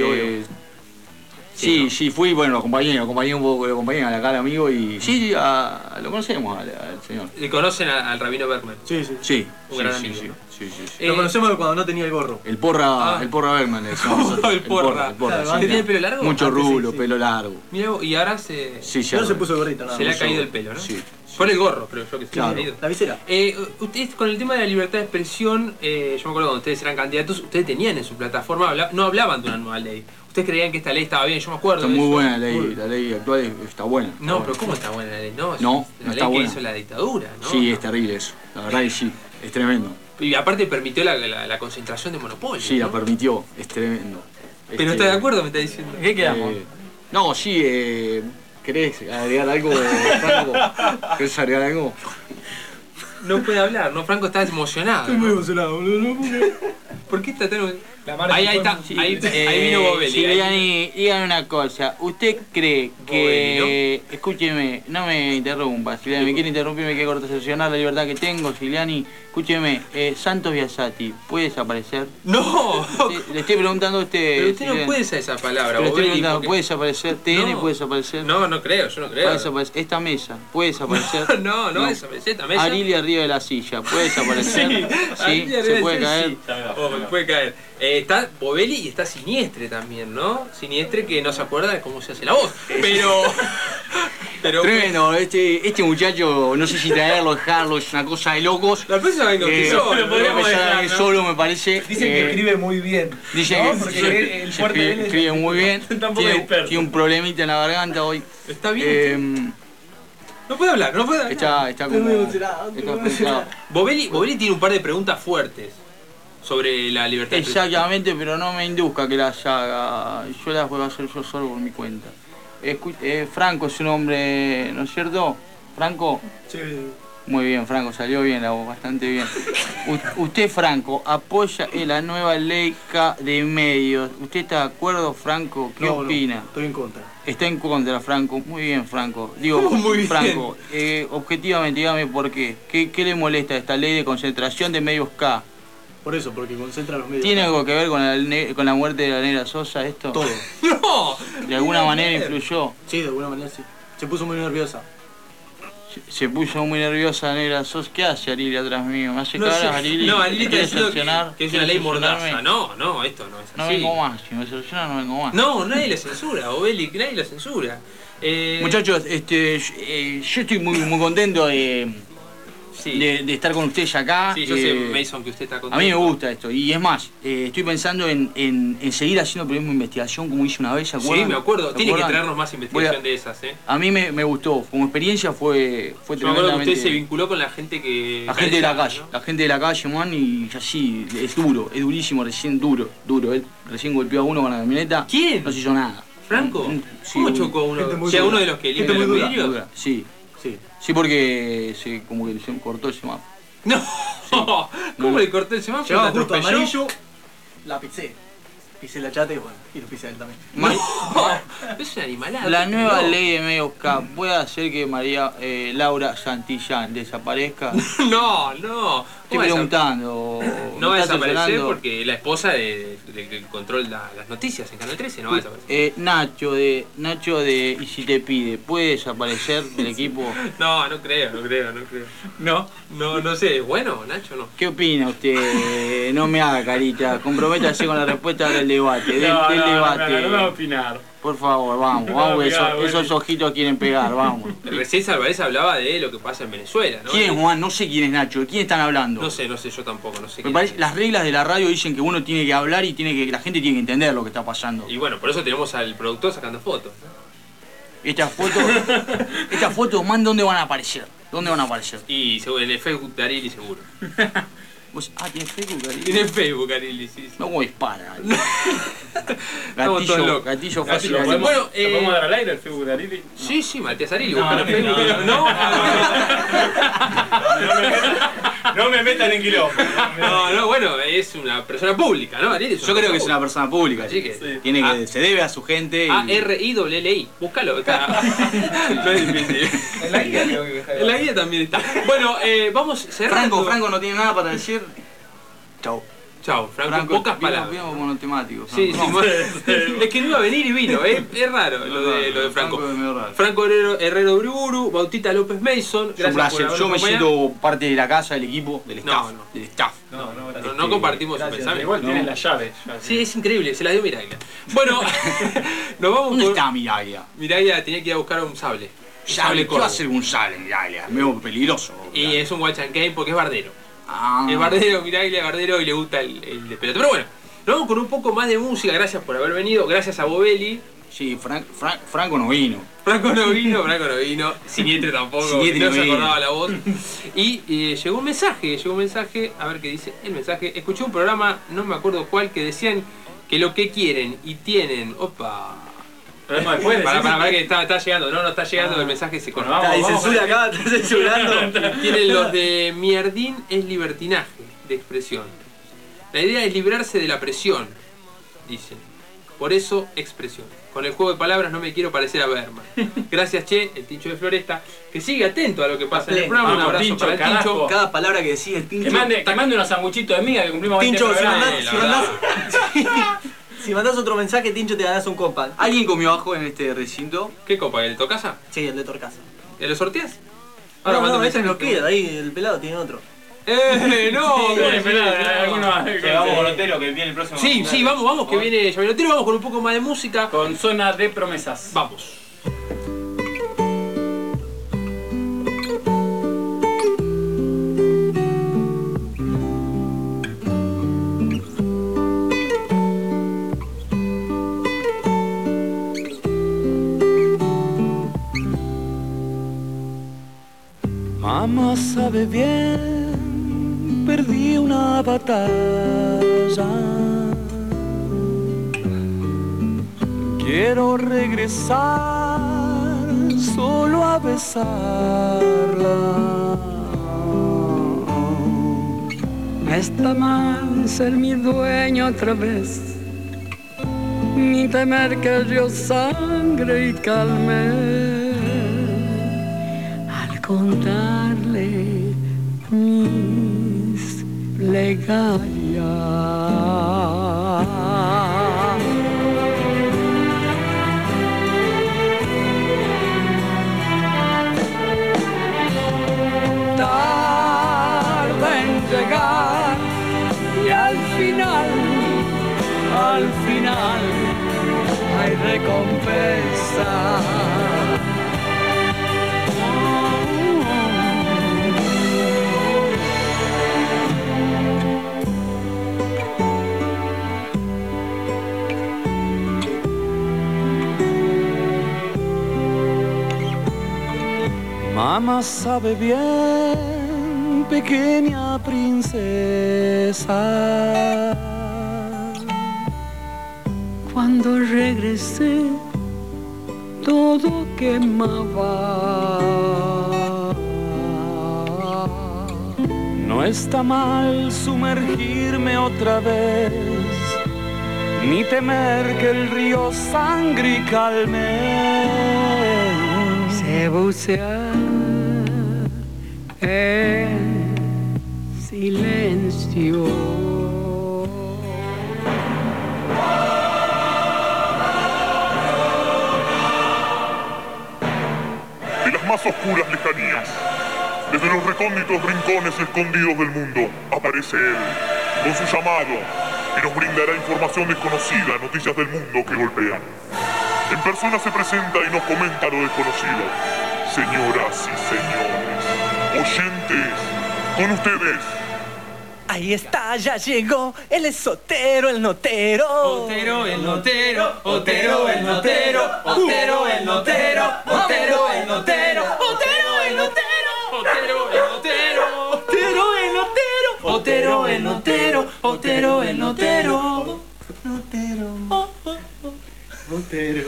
sí, fui, bueno, lo acompañé un poco, lo acompañé acá al amigo y... Sí, lo conocemos al señor. ¿Le conocen al Rabino Bergman? Sí. Un gran amigo. Sí. Lo conocemos cuando no tenía el gorro. El porra Bergman, le decíamos. El porra. Claro, ¿Tiene el pelo largo? Mucho rulo, pelo largo. Mira, y ahora se... Sí, ya. No se puso gorrito, nada. Se le ha caído el pelo, ¿no? Sí. Por el gorro, creo yo que se le ha Claro. caído. La visera. Ustedes, con el tema de la libertad de expresión, yo me acuerdo cuando ustedes eran candidatos, ustedes tenían en su plataforma, no hablaban de una nueva ley. Ustedes creían que esta ley estaba bien, yo me acuerdo. Está muy buena la ley actual está buena. No, pero ¿cómo está buena la ley? No, no la ley está que buena. hizo la dictadura, ¿no? Sí, es terrible eso. La verdad que sí, es tremendo. Y aparte permitió la concentración de monopolios. Sí, ¿no? la permitió, es tremendo. Pero está de acuerdo, me está diciendo. ¿Qué quedamos? No, sí, ¿querés agregar algo, Franco? ¿Querés agregar algo? No puede hablar, ¿no? Franco está emocionado. Estoy muy emocionado, boludo. ¿Por qué está tan Ahí está, ahí vino Bobelli. Siliani, dígame una cosa. ¿Usted cree que... Bobelli, Escúcheme, no me interrumpa, Siliani. Me quiere interrumpir, me quiere cortesar la libertad que tengo, Siliani. Escúcheme, Santos Biasati, ¿puede desaparecer? ¡No! Le estoy preguntando a usted. Pero usted no puede usar esa palabra, Pero estoy Bobelli, preguntando, porque... ¿puede desaparecer? ¿TN No. puede desaparecer? No, no creo, yo no creo. ¿Puede desaparecer? ¿Esta mesa puede desaparecer? No va a desaparecer esta mesa. Arili arriba de la silla, ¿puede desaparecer? Sí, se puede caer. Sí. Puede caer. Está Bobelli y está Siniestre también, ¿no? Siniestre que no se acuerda de cómo se hace la voz. Pero tremendo, este muchacho, no sé si traerlo, dejarlo, es una cosa de locos. La próxima vengo solo, voy a empezar a venir solo, me parece. Dicen que escribe muy bien. Dicen ¿no? que el fuerte de él es escribe muy bien. Tiene un problemita en la garganta hoy. Está bien. No puede hablar, no puede hablar. Está como... Está pesado. Bobelli tiene un par de preguntas fuertes sobre la libertad de expresión. Exactamente, pero no me induzca que las haga. Yo las voy a hacer yo solo por mi cuenta. Franco es un hombre, ¿no es cierto? ¿Franco? Sí. Muy bien, Franco, salió bien la voz, bastante bien. Usted, Franco, apoya la nueva ley de medios. ¿Usted está de acuerdo, Franco? ¿Qué opina? No, estoy en contra. Está en contra, Franco. Muy bien, Franco. Digo, muy bien. Franco, objetivamente, dígame por qué. ¿Qué le molesta esta ley de concentración de medios K? Por eso, porque concentra los medios. ¿Tiene algo que ver con la muerte de la Negra Sosa esto? Todo. ¡No! ¿De alguna manera influyó? Sí, de alguna manera sí. Se puso muy nerviosa. Se puso muy nerviosa la Negra Sosa. ¿Qué hace Arili atrás mío? ¿Me hace No caras, sé. Arili? No, Arili está diciendo que es una ley sancionarme? mordaza. No, esto no es así. No vengo más, si me soluciona no vengo más. No, nadie la censura, Bobelli, nadie la censura. Muchachos, yo estoy muy contento de estar con ustedes acá. Sí, yo sé, Mason, que usted está contento. A mí me gusta esto, y es más, estoy pensando en seguir haciendo periodismo de investigación como hice una vez, ¿se acuerdan? Sí, me acuerdo, ¿Se tiene acuerdan? que traernos más investigación de esas, ¿eh? A mí me gustó, como experiencia fue Yo me acuerdo que tremendamente... usted se vinculó con la gente que... La gente de la calle, ¿no? La gente de la calle, man, y así, es duro, es durísimo, recién duro. Él recién golpeó a uno con la camioneta. ¿Quién? No se hizo nada. ¿Franco? Sí, ¿Cómo chocó a uno? o sea, uno de los que limpia los vidrios. Dura. Sí, porque como que se cortó el semáforo. No, ¿cómo le cortó el semáforo? Llevaba justo amarillo, la pisé. Pisé la chata y bueno, y lo pisé a él también. Es un animalado. La nueva ley de medios K puede hacer que María Laura Santillán desaparezca. No. Estoy preguntando. No va a desaparecer porque la esposa de que controla las noticias en Canal 13 no va a desaparecer. Nacho de Y si te pide, ¿puede desaparecer del equipo? No creo. No sé. Bueno, Nacho no. ¿Qué opina usted? No me haga carita. Comprométase con la respuesta del debate. Del debate. No me va a opinar. Por favor, vamos, esos ojitos quieren pegar, vamos. Recién Salvarez hablaba de lo que pasa en Venezuela, ¿no? ¿Quién es Juan? No sé quién es Nacho. ¿De quién están hablando? No sé, yo tampoco, no sé. Me parece, las reglas de la radio dicen que uno tiene que hablar y la gente tiene que entender lo que está pasando. Y bueno, por eso tenemos al productor sacando fotos. Estas fotos, man, ¿dónde van a aparecer? Y en el Facebook de Arili seguro. ¿Tiene Facebook, Arili? Tiene Facebook, Arili, sí. No como dispara. Gatillo fácil. Bueno, ¿lo podemos dar al aire el Facebook de Arili? Sí, Matías Arili. No me metan en quilombo. No, bueno, es una persona pública, ¿no? Yo creo que es una persona pública, así que se debe a su gente. ARILLI. Búscalo, está. No es difícil. En la guía creo que está. En la guía también está. Bueno, vamos cerrando. Franco no tiene nada para decir. Chau, Franco, pocas palabras. Vino monotemático. Sí, es que no iba a venir y vino, es raro lo de Franco. Franco Herrero Uriburu, Bautista López Mason, gracias por yo me siento parte de la casa, del equipo, del staff. Del staff. No compartimos su pensamiento. Igual tienen las llaves. Sí, es increíble, se la dio Miraglia. Bueno, nos vamos ¿Dónde está Miraglia? Miraglia tenía que ir a buscar un sable. ¿Qué va a hacer un sable, Miraglia? Medio peligroso. Y es un watch and game porque es bardero. Es bardero, Miraglia es bardero y le gusta el de pelota. Pero bueno, nos vamos con un poco más de música. Gracias por haber venido, gracias a Bovelli. Sí, Franco no vino. Franco no vino. Siniestre tampoco, no se acordaba la voz. Y llegó un mensaje, a ver qué dice el mensaje. Escuché un programa, no me acuerdo cuál, que decían que lo que quieren y tienen... Opa. Para que está llegando, no está llegando, el mensaje se conecta. Hay censura acá, está censurando. Tienen los de mierdín es libertinaje de expresión. La idea es librarse de la presión, dicen. Por eso, expresión. Con el juego de palabras no me quiero parecer a Berman. Gracias, Che, el Tincho de Floresta, que sigue atento a lo que pasa en el programa. Un abrazo Tincho, para el Tincho. Cada palabra que decía el Tincho. Que mande unos sanguchitos de miga que cumplimos 20 Tincho, programas. si mandás otro mensaje, Tincho, te ganás un copa. ¿Alguien comió abajo en este recinto? ¿Qué copa? ¿El de Tocasa? Sí, el de Torcasa. ¿Y lo sorteás? No, ese no queda, ahí el pelado tiene otro. No, vamos con Otero que viene el próximo. Sí, vamos, que viene Yaminotero, vamos con un poco más de música. Con Zona de Promesas. Vamos. Mamá sabe bien, perdí una batalla. Quiero regresar solo a besarla. No está mal ser mi dueño otra vez, ni temer que el río sangre y calme. Contarle mis plegarias. Tarda en llegar y al final hay recompensa. Mamá sabe bien, pequeña princesa. Cuando regresé, todo quemaba. No está mal sumergirme otra vez, ni temer que el río sangre y calme. Se bucea en silencio. De las más oscuras lejanías, desde los recónditos rincones escondidos del mundo, aparece él, con su llamado, y nos brindará información desconocida, noticias del mundo que golpean. En persona se presenta y nos comenta lo desconocido. Señoras y señores, oyentes, con ustedes. Ahí está, ya llegó, él es Otero, el notero. Otero, el notero, Otero, el notero, Otero, el notero, Otero, el notero, Otero, el notero, Otero, el notero, Otero, el notero, Otero, el notero, Otero, el notero, Otero.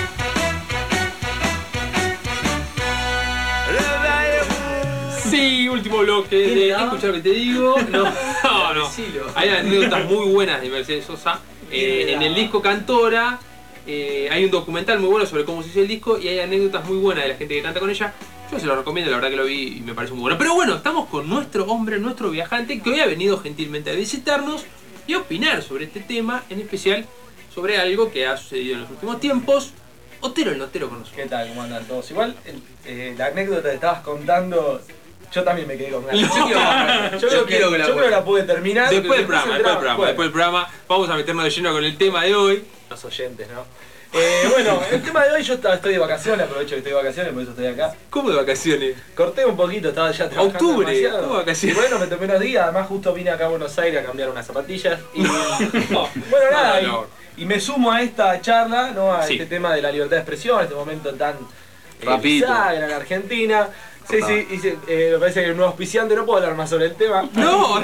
Sí, último bloque de Escuchar lo que te digo. No. Hay anécdotas muy buenas de Mercedes Sosa. En el disco Cantora hay un documental muy bueno sobre cómo se hizo el disco y hay anécdotas muy buenas de la gente que canta con ella. Yo se lo recomiendo, la verdad que lo vi y me parece muy bueno. Pero bueno, estamos con nuestro hombre, nuestro viajante, que hoy ha venido gentilmente a visitarnos y a opinar sobre este tema, en especial sobre algo que ha sucedido en los últimos tiempos. Otero, el notero con nosotros. ¿Qué tal? ¿Cómo andan todos? Igual, la anécdota que estabas contando, yo también me quedé con ganas. Yo creo que la pude terminar. Después del programa, vamos a meternos de lleno con el tema de hoy. Los oyentes, ¿no? Bueno, el tema de hoy, yo estoy de vacaciones, aprovecho que estoy de vacaciones, por eso estoy acá. ¿Cómo de vacaciones? Corté un poquito, estaba ya trabajando octubre, demasiado. ¿cómo vacaciones? Y bueno, me tomé unos días, además justo vine acá a Buenos Aires a cambiar unas zapatillas. Y bueno, nada, y me sumo a esta charla, ¿no? A este tema de la libertad de expresión, este momento tan bisagra en Argentina. Sí, me parece que un nuevo auspiciante, no puedo hablar más sobre el tema. No.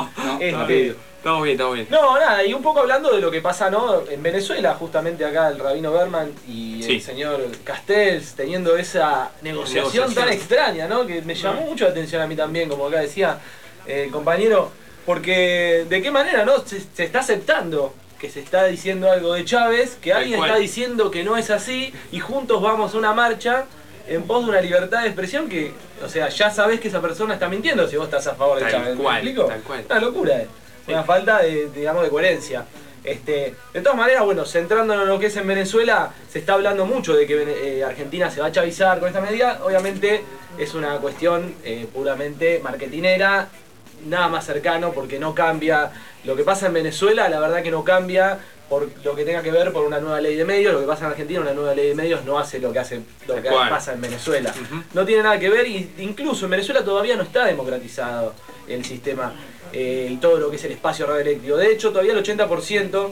Estamos bien. No, nada, y un poco hablando de lo que pasa, ¿no? En Venezuela, justamente acá el Rabino Berman y el señor Castells teniendo esa negociación tan extraña, ¿no? Que me llamó mucho la atención a mí también, como acá decía el compañero, porque de qué manera, ¿no? Se está aceptando que se está diciendo algo de Chávez, que alguien está diciendo que no es así, y juntos vamos a una marcha en pos de una libertad de expresión que, o sea, ya sabés que esa persona está mintiendo si vos estás a favor de Chávez. ¿Me explico? Una locura, una falta de, digamos, de coherencia. De todas maneras, bueno, centrándonos en lo que es en Venezuela, se está hablando mucho de que Argentina se va a chavizar con esta medida. Obviamente es una cuestión puramente marketinera, nada más cercano, porque no cambia. Lo que pasa en Venezuela, la verdad que no cambia por lo que tenga que ver por una nueva ley de medios. Lo que pasa en Argentina, una nueva ley de medios no hace lo que pasa en Venezuela. No tiene nada que ver, y incluso en Venezuela todavía no está democratizado el sistema y todo lo que es el espacio radioeléctrico. De hecho, todavía el 80%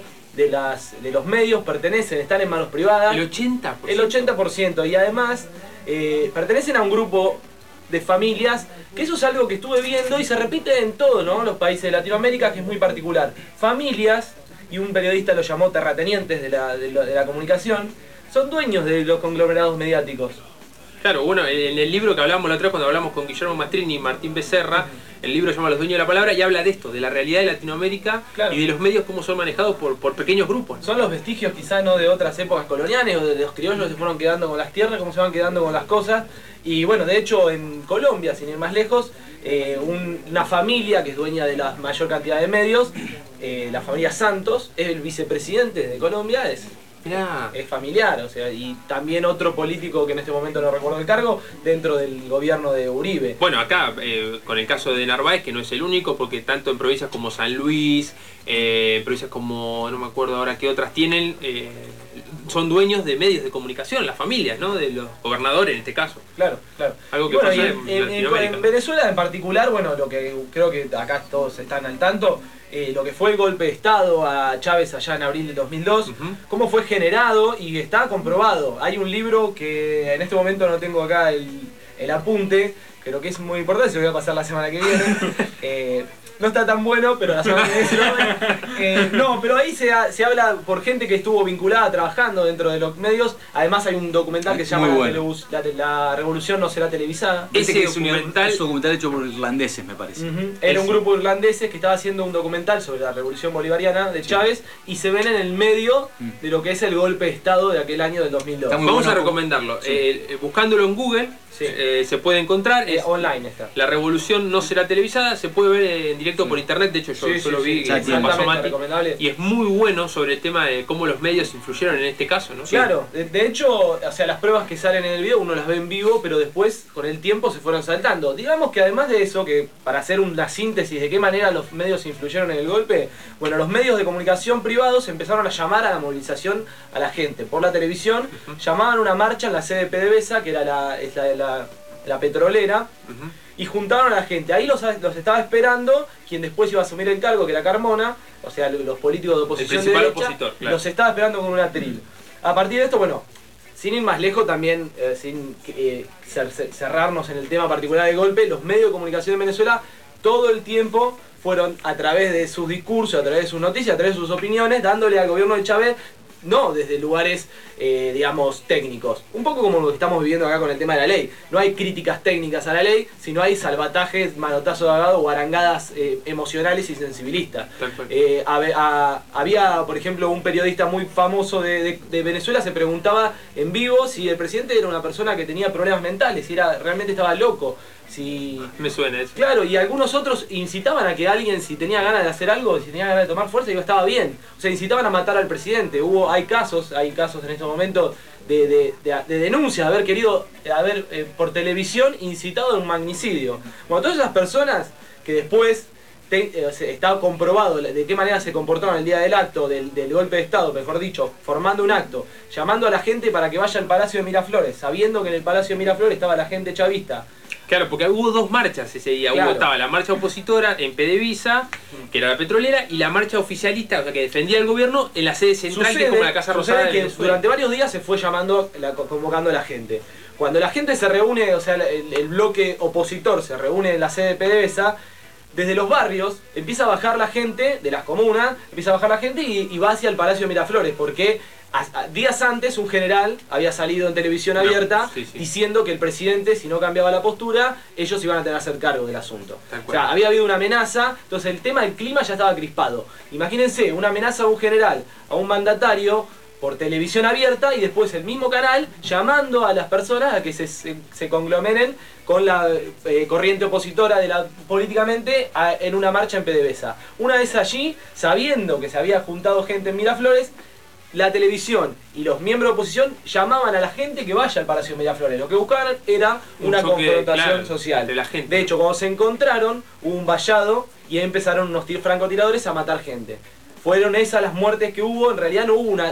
de los medios están en manos privadas. ¿El 80%? El 80%, y además pertenecen a un grupo de familias, que eso es algo que estuve viendo y se repite en todos, ¿no? Los países de Latinoamérica, que es muy particular. Familias, y un periodista lo llamó terratenientes de la comunicación, son dueños de los conglomerados mediáticos. Claro, bueno, en el libro que hablamos la otra vez cuando hablamos con Guillermo Mastrini y Martín Becerra, el libro se llama Los Dueños de la Palabra y habla de esto, de la realidad de Latinoamérica y de los medios cómo son manejados por pequeños grupos. Son los vestigios quizás no de otras épocas coloniales o de los criollos que se fueron quedando con las tierras, cómo se van quedando con las cosas. Y bueno, de hecho en Colombia, sin ir más lejos, una familia que es dueña de la mayor cantidad de medios, la familia Santos, es el vicepresidente de Colombia, es familiar, o sea, y también otro político que en este momento no recuerdo el cargo, dentro del gobierno de Uribe. Bueno, acá con el caso de Narváez, que no es el único, porque tanto en provincias como San Luis, provincias como, no me acuerdo ahora qué otras tienen, son dueños de medios de comunicación, las familias, ¿no? De los gobernadores en este caso. Claro. Algo que bueno, pasa en Latinoamérica. En Venezuela en particular, bueno, lo que creo que acá todos están al tanto, lo que fue el golpe de Estado a Chávez allá en abril de 2002, cómo fue generado y está comprobado. Hay un libro que en este momento no tengo acá el apunte, creo que es muy importante, se lo voy a pasar la semana que viene. No está tan bueno, pero la semana que viene se lo doy. No, pero ahí se habla por gente que estuvo vinculada, trabajando dentro de los medios. Además hay un documental que se llama La Revolución no será televisada. Ese es un documental hecho por irlandeses, me parece. Era un grupo de irlandeses que estaba haciendo un documental sobre la Revolución Bolivariana de Chávez y se ven en el medio de lo que es el golpe de Estado de aquel año del 2002. Vamos a recomendarlo. Buscándolo en Google, se puede encontrar. Online está. La Revolución no será televisada, se puede ver en directo por internet. De hecho, yo lo vi, que me pasó Mati, y es muy bueno sobre el tema de cómo los medios influyeron en este caso, ¿no? Claro, de hecho, o sea, las pruebas que salen en el video uno las ve en vivo, pero después con el tiempo se fueron saltando. Digamos que además de eso, que para hacer una síntesis de qué manera los medios influyeron en el golpe, bueno, los medios de comunicación privados empezaron a llamar a la movilización a la gente por la televisión, llamaban una marcha en la sede de PDVSA, que era la petrolera, y juntaron a la gente. Ahí los estaba esperando quien después iba a asumir el cargo, que era Carmona, o sea, los políticos de oposición de derecha, opositor, claro. Los estaba esperando con un atril. A partir de esto, bueno, sin ir más lejos también, sin cerrarnos en el tema particular del golpe, los medios de comunicación en Venezuela todo el tiempo fueron, a través de sus discursos, a través de sus noticias, a través de sus opiniones, dándole al gobierno de Chávez no desde lugares, digamos, técnicos. Un poco como lo que estamos viviendo acá con el tema de la ley. No hay críticas técnicas a la ley, sino hay salvatajes, manotazos de ahogado o arangadas emocionales y sensibilistas. Había, por ejemplo, un periodista muy famoso de Venezuela se preguntaba en vivo si el presidente era una persona que tenía problemas mentales, si realmente estaba loco. Me suena eso. Claro, y algunos otros incitaban a que alguien, si tenía ganas de hacer algo, si tenía ganas de tomar fuerza, estaba bien. O sea, incitaban a matar al presidente. Hay casos en estos momentos de denuncias, de haber querido, por televisión, incitado a un magnicidio. Bueno, todas esas personas que después está comprobado de qué manera se comportaron el día del acto, del golpe de Estado, mejor dicho, formando un acto, llamando a la gente para que vaya al Palacio de Miraflores, sabiendo que en el Palacio de Miraflores estaba la gente chavista. Claro, porque hubo dos marchas ese día. Claro. Estaba la marcha opositora en PDVSA, que era la petrolera, y la marcha oficialista, o sea, que defendía el gobierno en la sede central, que es como la Casa Rosada de que Venezuela. durante varios días se fue convocando a la gente. Cuando la gente se reúne, o sea, el bloque opositor se reúne en la sede de PDVSA, desde los barrios empieza a bajar la gente, de las comunas, y va hacia el Palacio de Miraflores, porque días antes un general había salido en televisión abierta diciendo que el presidente, si no cambiaba la postura, ellos iban a tener que hacer cargo del asunto. O sea, había habido una amenaza, entonces el tema del clima ya estaba crispado. Imagínense, una amenaza a un general, a un mandatario, por televisión abierta, y después el mismo canal llamando a las personas a que se conglomeren con la corriente opositora políticamente en una marcha en PDVSA. Una vez allí, sabiendo que se había juntado gente en Miraflores, la televisión y los miembros de oposición llamaban a la gente que vaya al Palacio de Miraflores. Lo que buscaban era una confrontación social. De hecho, cuando se encontraron, hubo un vallado y empezaron unos francotiradores a matar gente. Fueron esas las muertes que hubo. En realidad no hubo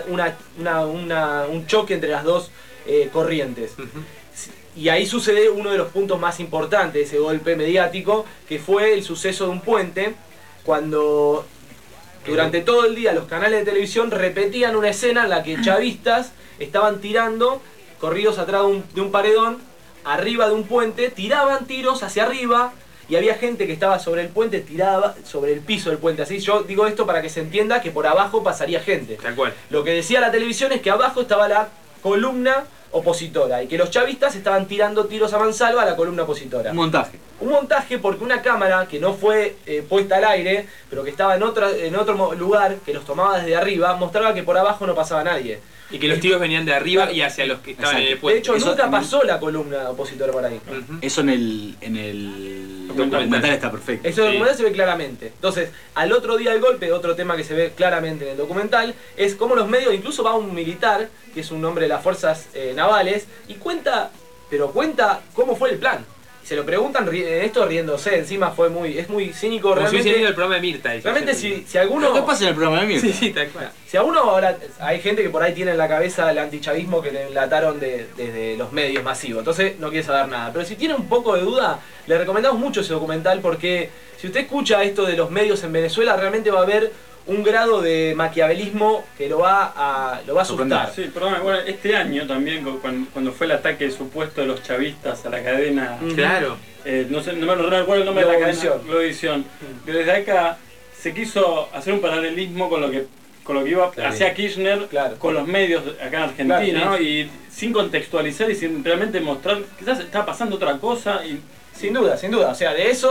un choque entre las dos corrientes. Y ahí sucede uno de los puntos más importantes de ese golpe mediático, que fue el suceso de un puente, cuando durante todo el día los canales de televisión repetían una escena en la que chavistas estaban tirando, corridos atrás de un paredón, arriba de un puente, tiraban tiros hacia arriba, y había gente que estaba sobre el puente, tiraba sobre el piso del puente. Así, yo digo esto para que se entienda que por abajo pasaría gente. Tal cual. Lo que decía la televisión es que abajo estaba la columna opositora y que los chavistas estaban tirando tiros a mansalva a la columna opositora. Un montaje. Un montaje porque una cámara que no fue puesta al aire, pero que estaba en otro lugar, que los tomaba desde arriba, mostraba que por abajo no pasaba nadie. Y que los tiros venían de arriba y hacia los que estaban en el puente. De hecho, nunca pasó la columna opositora por ahí. Eso en el documental está perfecto. Eso en el documental se ve claramente. Entonces, al otro día del golpe, otro tema que se ve claramente en el documental, es cómo los medios, incluso va un militar, que es un hombre de las fuerzas navales, y cuenta cómo fue el plan. Se lo preguntan esto riéndose, encima es muy cínico. Como realmente. Si el programa de Mirta. Realmente si alguno... ¿Qué pasa en el programa de Mirta? Sí, tal cual. Si a uno ahora, hay gente que por ahí tiene en la cabeza el antichavismo que le enlataron desde los medios masivos, entonces no quiere saber nada. Pero si tiene un poco de duda, le recomendamos mucho ese documental, porque si usted escucha esto de los medios en Venezuela, realmente va a ver un grado de maquiavelismo que lo va a asustar. Sí, perdón, bueno, este año también, cuando fue el ataque supuesto de los chavistas a la cadena... Claro. No me recuerdo el nombre de la cadena, Globovisión. Pero desde acá se quiso hacer un paralelismo con lo que hacía Kirchner con los medios acá en Argentina, ¿no? Y sin contextualizar y sin realmente mostrar, quizás está pasando otra cosa. Y sin duda. O sea, de eso,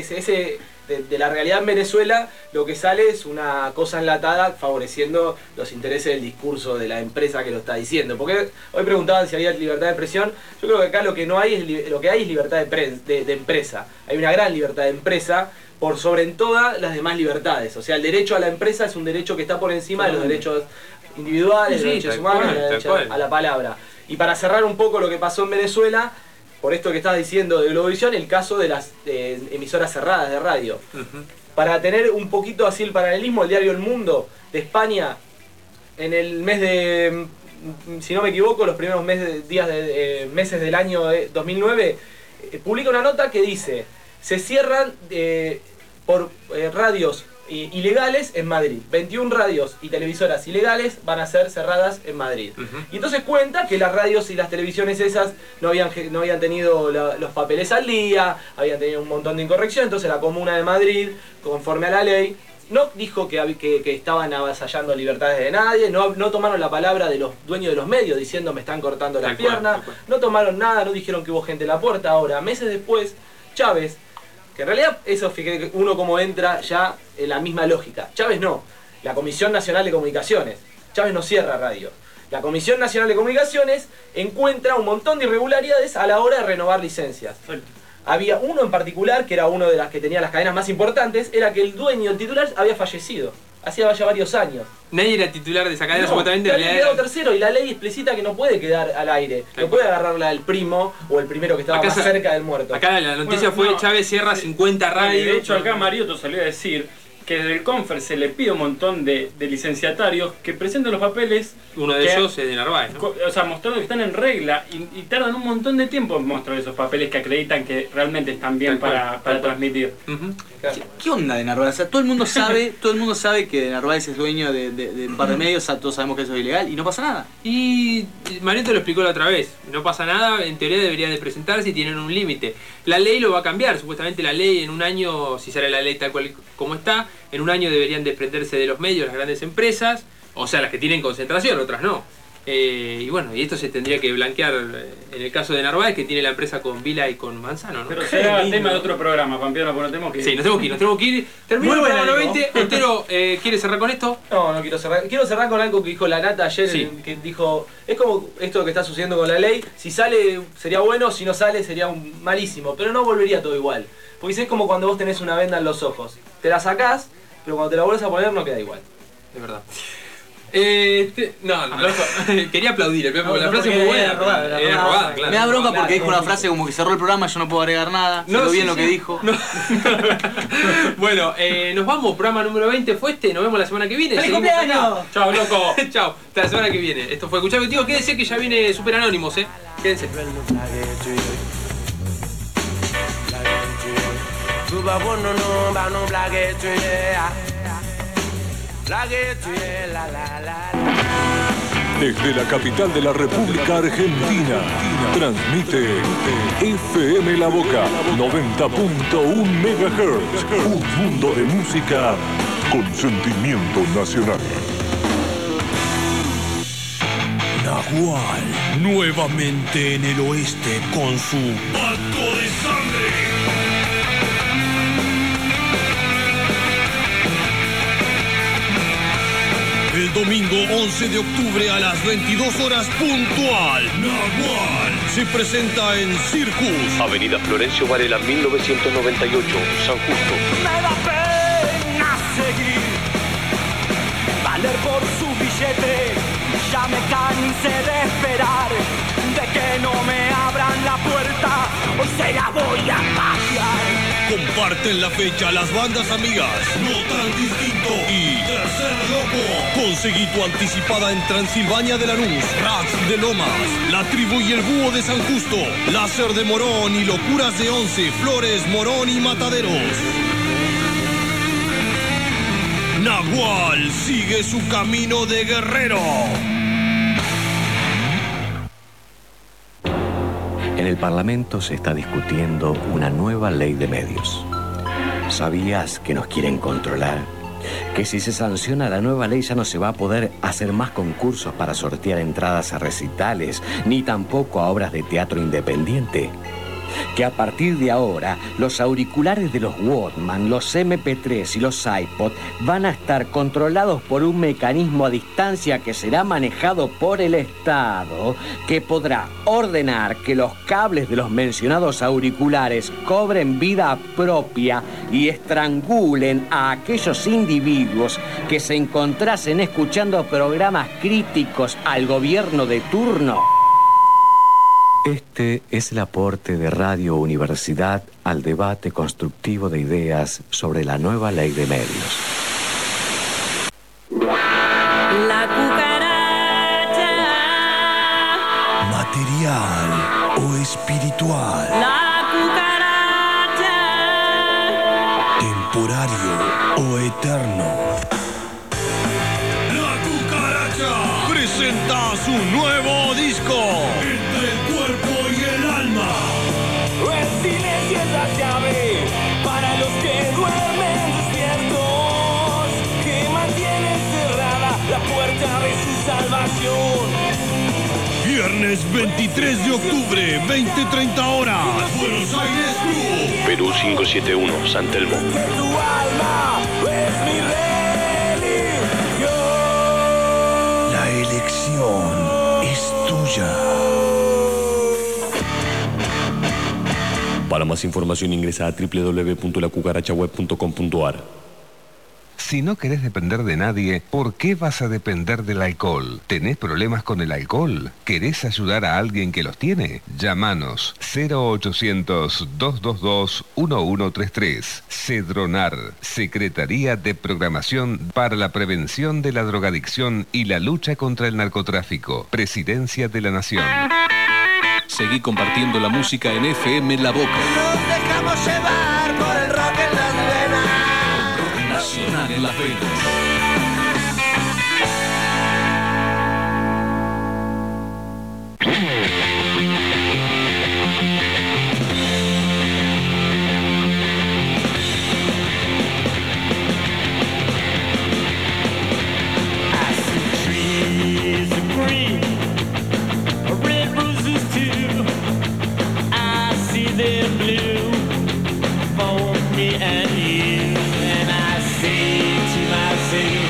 de la realidad en Venezuela, lo que sale es una cosa enlatada favoreciendo los intereses del discurso de la empresa que lo está diciendo. Porque hoy preguntaban si había libertad de expresión. Yo creo que acá lo que hay es libertad de empresa. Hay una gran libertad de empresa por sobre todas las demás libertades. O sea, el derecho a la empresa es un derecho que está por encima de los derechos individuales, de los derechos humanos, el derecho a la palabra. Y para cerrar un poco lo que pasó en Venezuela, por esto que estás diciendo de Globovisión, el caso de las emisoras cerradas de radio. Para tener un poquito así el paralelismo, el diario El Mundo de España, en el mes de, si no me equivoco, los primeros meses del año 2009, publica una nota que dice: se cierran por radios ilegales en Madrid. 21 radios y televisoras ilegales van a ser cerradas en Madrid. Y entonces cuenta que las radios y las televisiones esas no habían tenido los papeles al día, habían tenido un montón de incorrecciones. Entonces la Comuna de Madrid, conforme a la ley, no dijo que estaban avasallando libertades de nadie, no tomaron la palabra de los dueños de los medios diciendo me están cortando las piernas, no tomaron nada, no dijeron que hubo gente en la puerta. Ahora, meses después, Chávez, que en realidad eso fíjate uno como entra ya en la misma lógica. Chávez no, la Comisión Nacional de Comunicaciones. Chávez no cierra radio. La Comisión Nacional de Comunicaciones encuentra un montón de irregularidades a la hora de renovar licencias. Había uno en particular, que era uno de las que tenía las cadenas más importantes, era que el dueño, el titular, había fallecido. Hacía ya varios años. Nadie era titular de esa cadena, supuestamente. Había quedado tercero y la ley explicita que no puede quedar al aire. No puede agarrarla el primo o el primero que estaba más cerca del muerto. Acá la noticia fue Chávez cierra 50 radios. De hecho, acá Mariotto salió a decir que desde el Confer se le pide un montón de licenciatarios que presenten los papeles. Uno de ellos es de Narváez, ¿no? O sea, mostrando que están en regla y tardan un montón de tiempo en mostrar esos papeles que acreditan que realmente están bien para transmitir. ¿Qué onda de Narváez? O sea, todo el mundo sabe que Narváez es dueño de un par de medios, todos sabemos que eso es ilegal y no pasa nada. Y Mariotto lo explicó la otra vez, no pasa nada, en teoría deberían de presentarse y tienen un límite. La ley lo va a cambiar, supuestamente la ley en un año, si sale la ley tal cual como está, en un año deberían desprenderse de los medios las grandes empresas, o sea, las que tienen concentración, otras no. Y bueno, y esto se tendría que blanquear en el caso de Narváez, que tiene la empresa con Vila y con Manzano, ¿no? Pero será tema de otro programa, Pampiano, porque nos tenemos que ir. Sí, nos tenemos que ir. Terminó el programa 90. Otero, ¿quiere cerrar con esto? No quiero cerrar. Quiero cerrar con algo que dijo la Nata ayer, que dijo, es como esto que está sucediendo con la ley, si sale sería bueno, si no sale sería malísimo, pero no volvería todo igual. Porque es como cuando vos tenés una venda en los ojos, te la sacás, pero cuando te la vuelves a poner no queda igual. Es verdad. Quería aplaudir, porque la frase fue buena. Era robada, claro. Me da bronca porque dijo una frase como que cerró el programa, yo no puedo agregar nada. No bien lo que dijo. No. Bueno, nos vamos, programa número 20 fue nos vemos la semana que viene. ¡Feliz cumpleaños! Chao, loco. Chao, hasta la semana que viene. Esto fue Escuchá Contigo, quédense que ya viene Super Anónimos, Quédense. Desde la capital de la República Argentina, transmite FM La Boca 90.1 MHz, un mundo de música con sentimiento nacional. Nahual, nuevamente en el oeste con su pacto de sangre. El domingo 11 de octubre a las 22 horas puntual, Nahual se presenta en Circus. Avenida Florencio Varela, 1998, San Justo. Me da pena seguir, valer por su billete. Ya me cansé de esperar, de que no me abran la puerta. Hoy se la voy a pasear. Comparten la fecha las bandas amigas No Tan Distinto y Tercer Loco. Conseguí tu anticipada en Transilvania de Lanús, Rax de Lomas, La Tribu y el Búho de San Justo, Láser de Morón y Locuras de Once, Flores, Morón y Mataderos. Nahual sigue su camino de guerrero. En el Parlamento se está discutiendo una nueva ley de medios. ¿Sabías que nos quieren controlar? Que si se sanciona la nueva ley ya no se va a poder hacer más concursos para sortear entradas a recitales, ni tampoco a obras de teatro independiente. Que a partir de ahora, los auriculares de los Walkman, los MP3 y los iPod van a estar controlados por un mecanismo a distancia que será manejado por el Estado, que podrá ordenar que los cables de los mencionados auriculares cobren vida propia y estrangulen a aquellos individuos que se encontrasen escuchando programas críticos al gobierno de turno. Este es el aporte de Radio Universidad al debate constructivo de ideas sobre la nueva ley de medios. La cucaracha. Material o espiritual. La cucaracha. Temporario o eterno. La cucaracha presenta su nuevo disco. Entre el cuerpo y el alma. El silencio es la llave para los que duermen despiertos. Viernes 23 de octubre, 20-30 horas. Buenos Aires Club. Perú 571, San Telmo. Tu alma es mi religión. La elección es tuya. Para más información ingresa a www.lacucarachaweb.com.ar. Si no querés depender de nadie, ¿por qué vas a depender del alcohol? ¿Tenés problemas con el alcohol? ¿Querés ayudar a alguien que los tiene? Llámanos 0800-222-1133. Cedronar, Secretaría de Programación para la Prevención de la Drogadicción y la Lucha contra el Narcotráfico. Presidencia de la Nación. Seguí compartiendo la música en FM La Boca. Nos dejamos llevar por el rock en las venas. Nacional en las venas. And you, and I say to myself,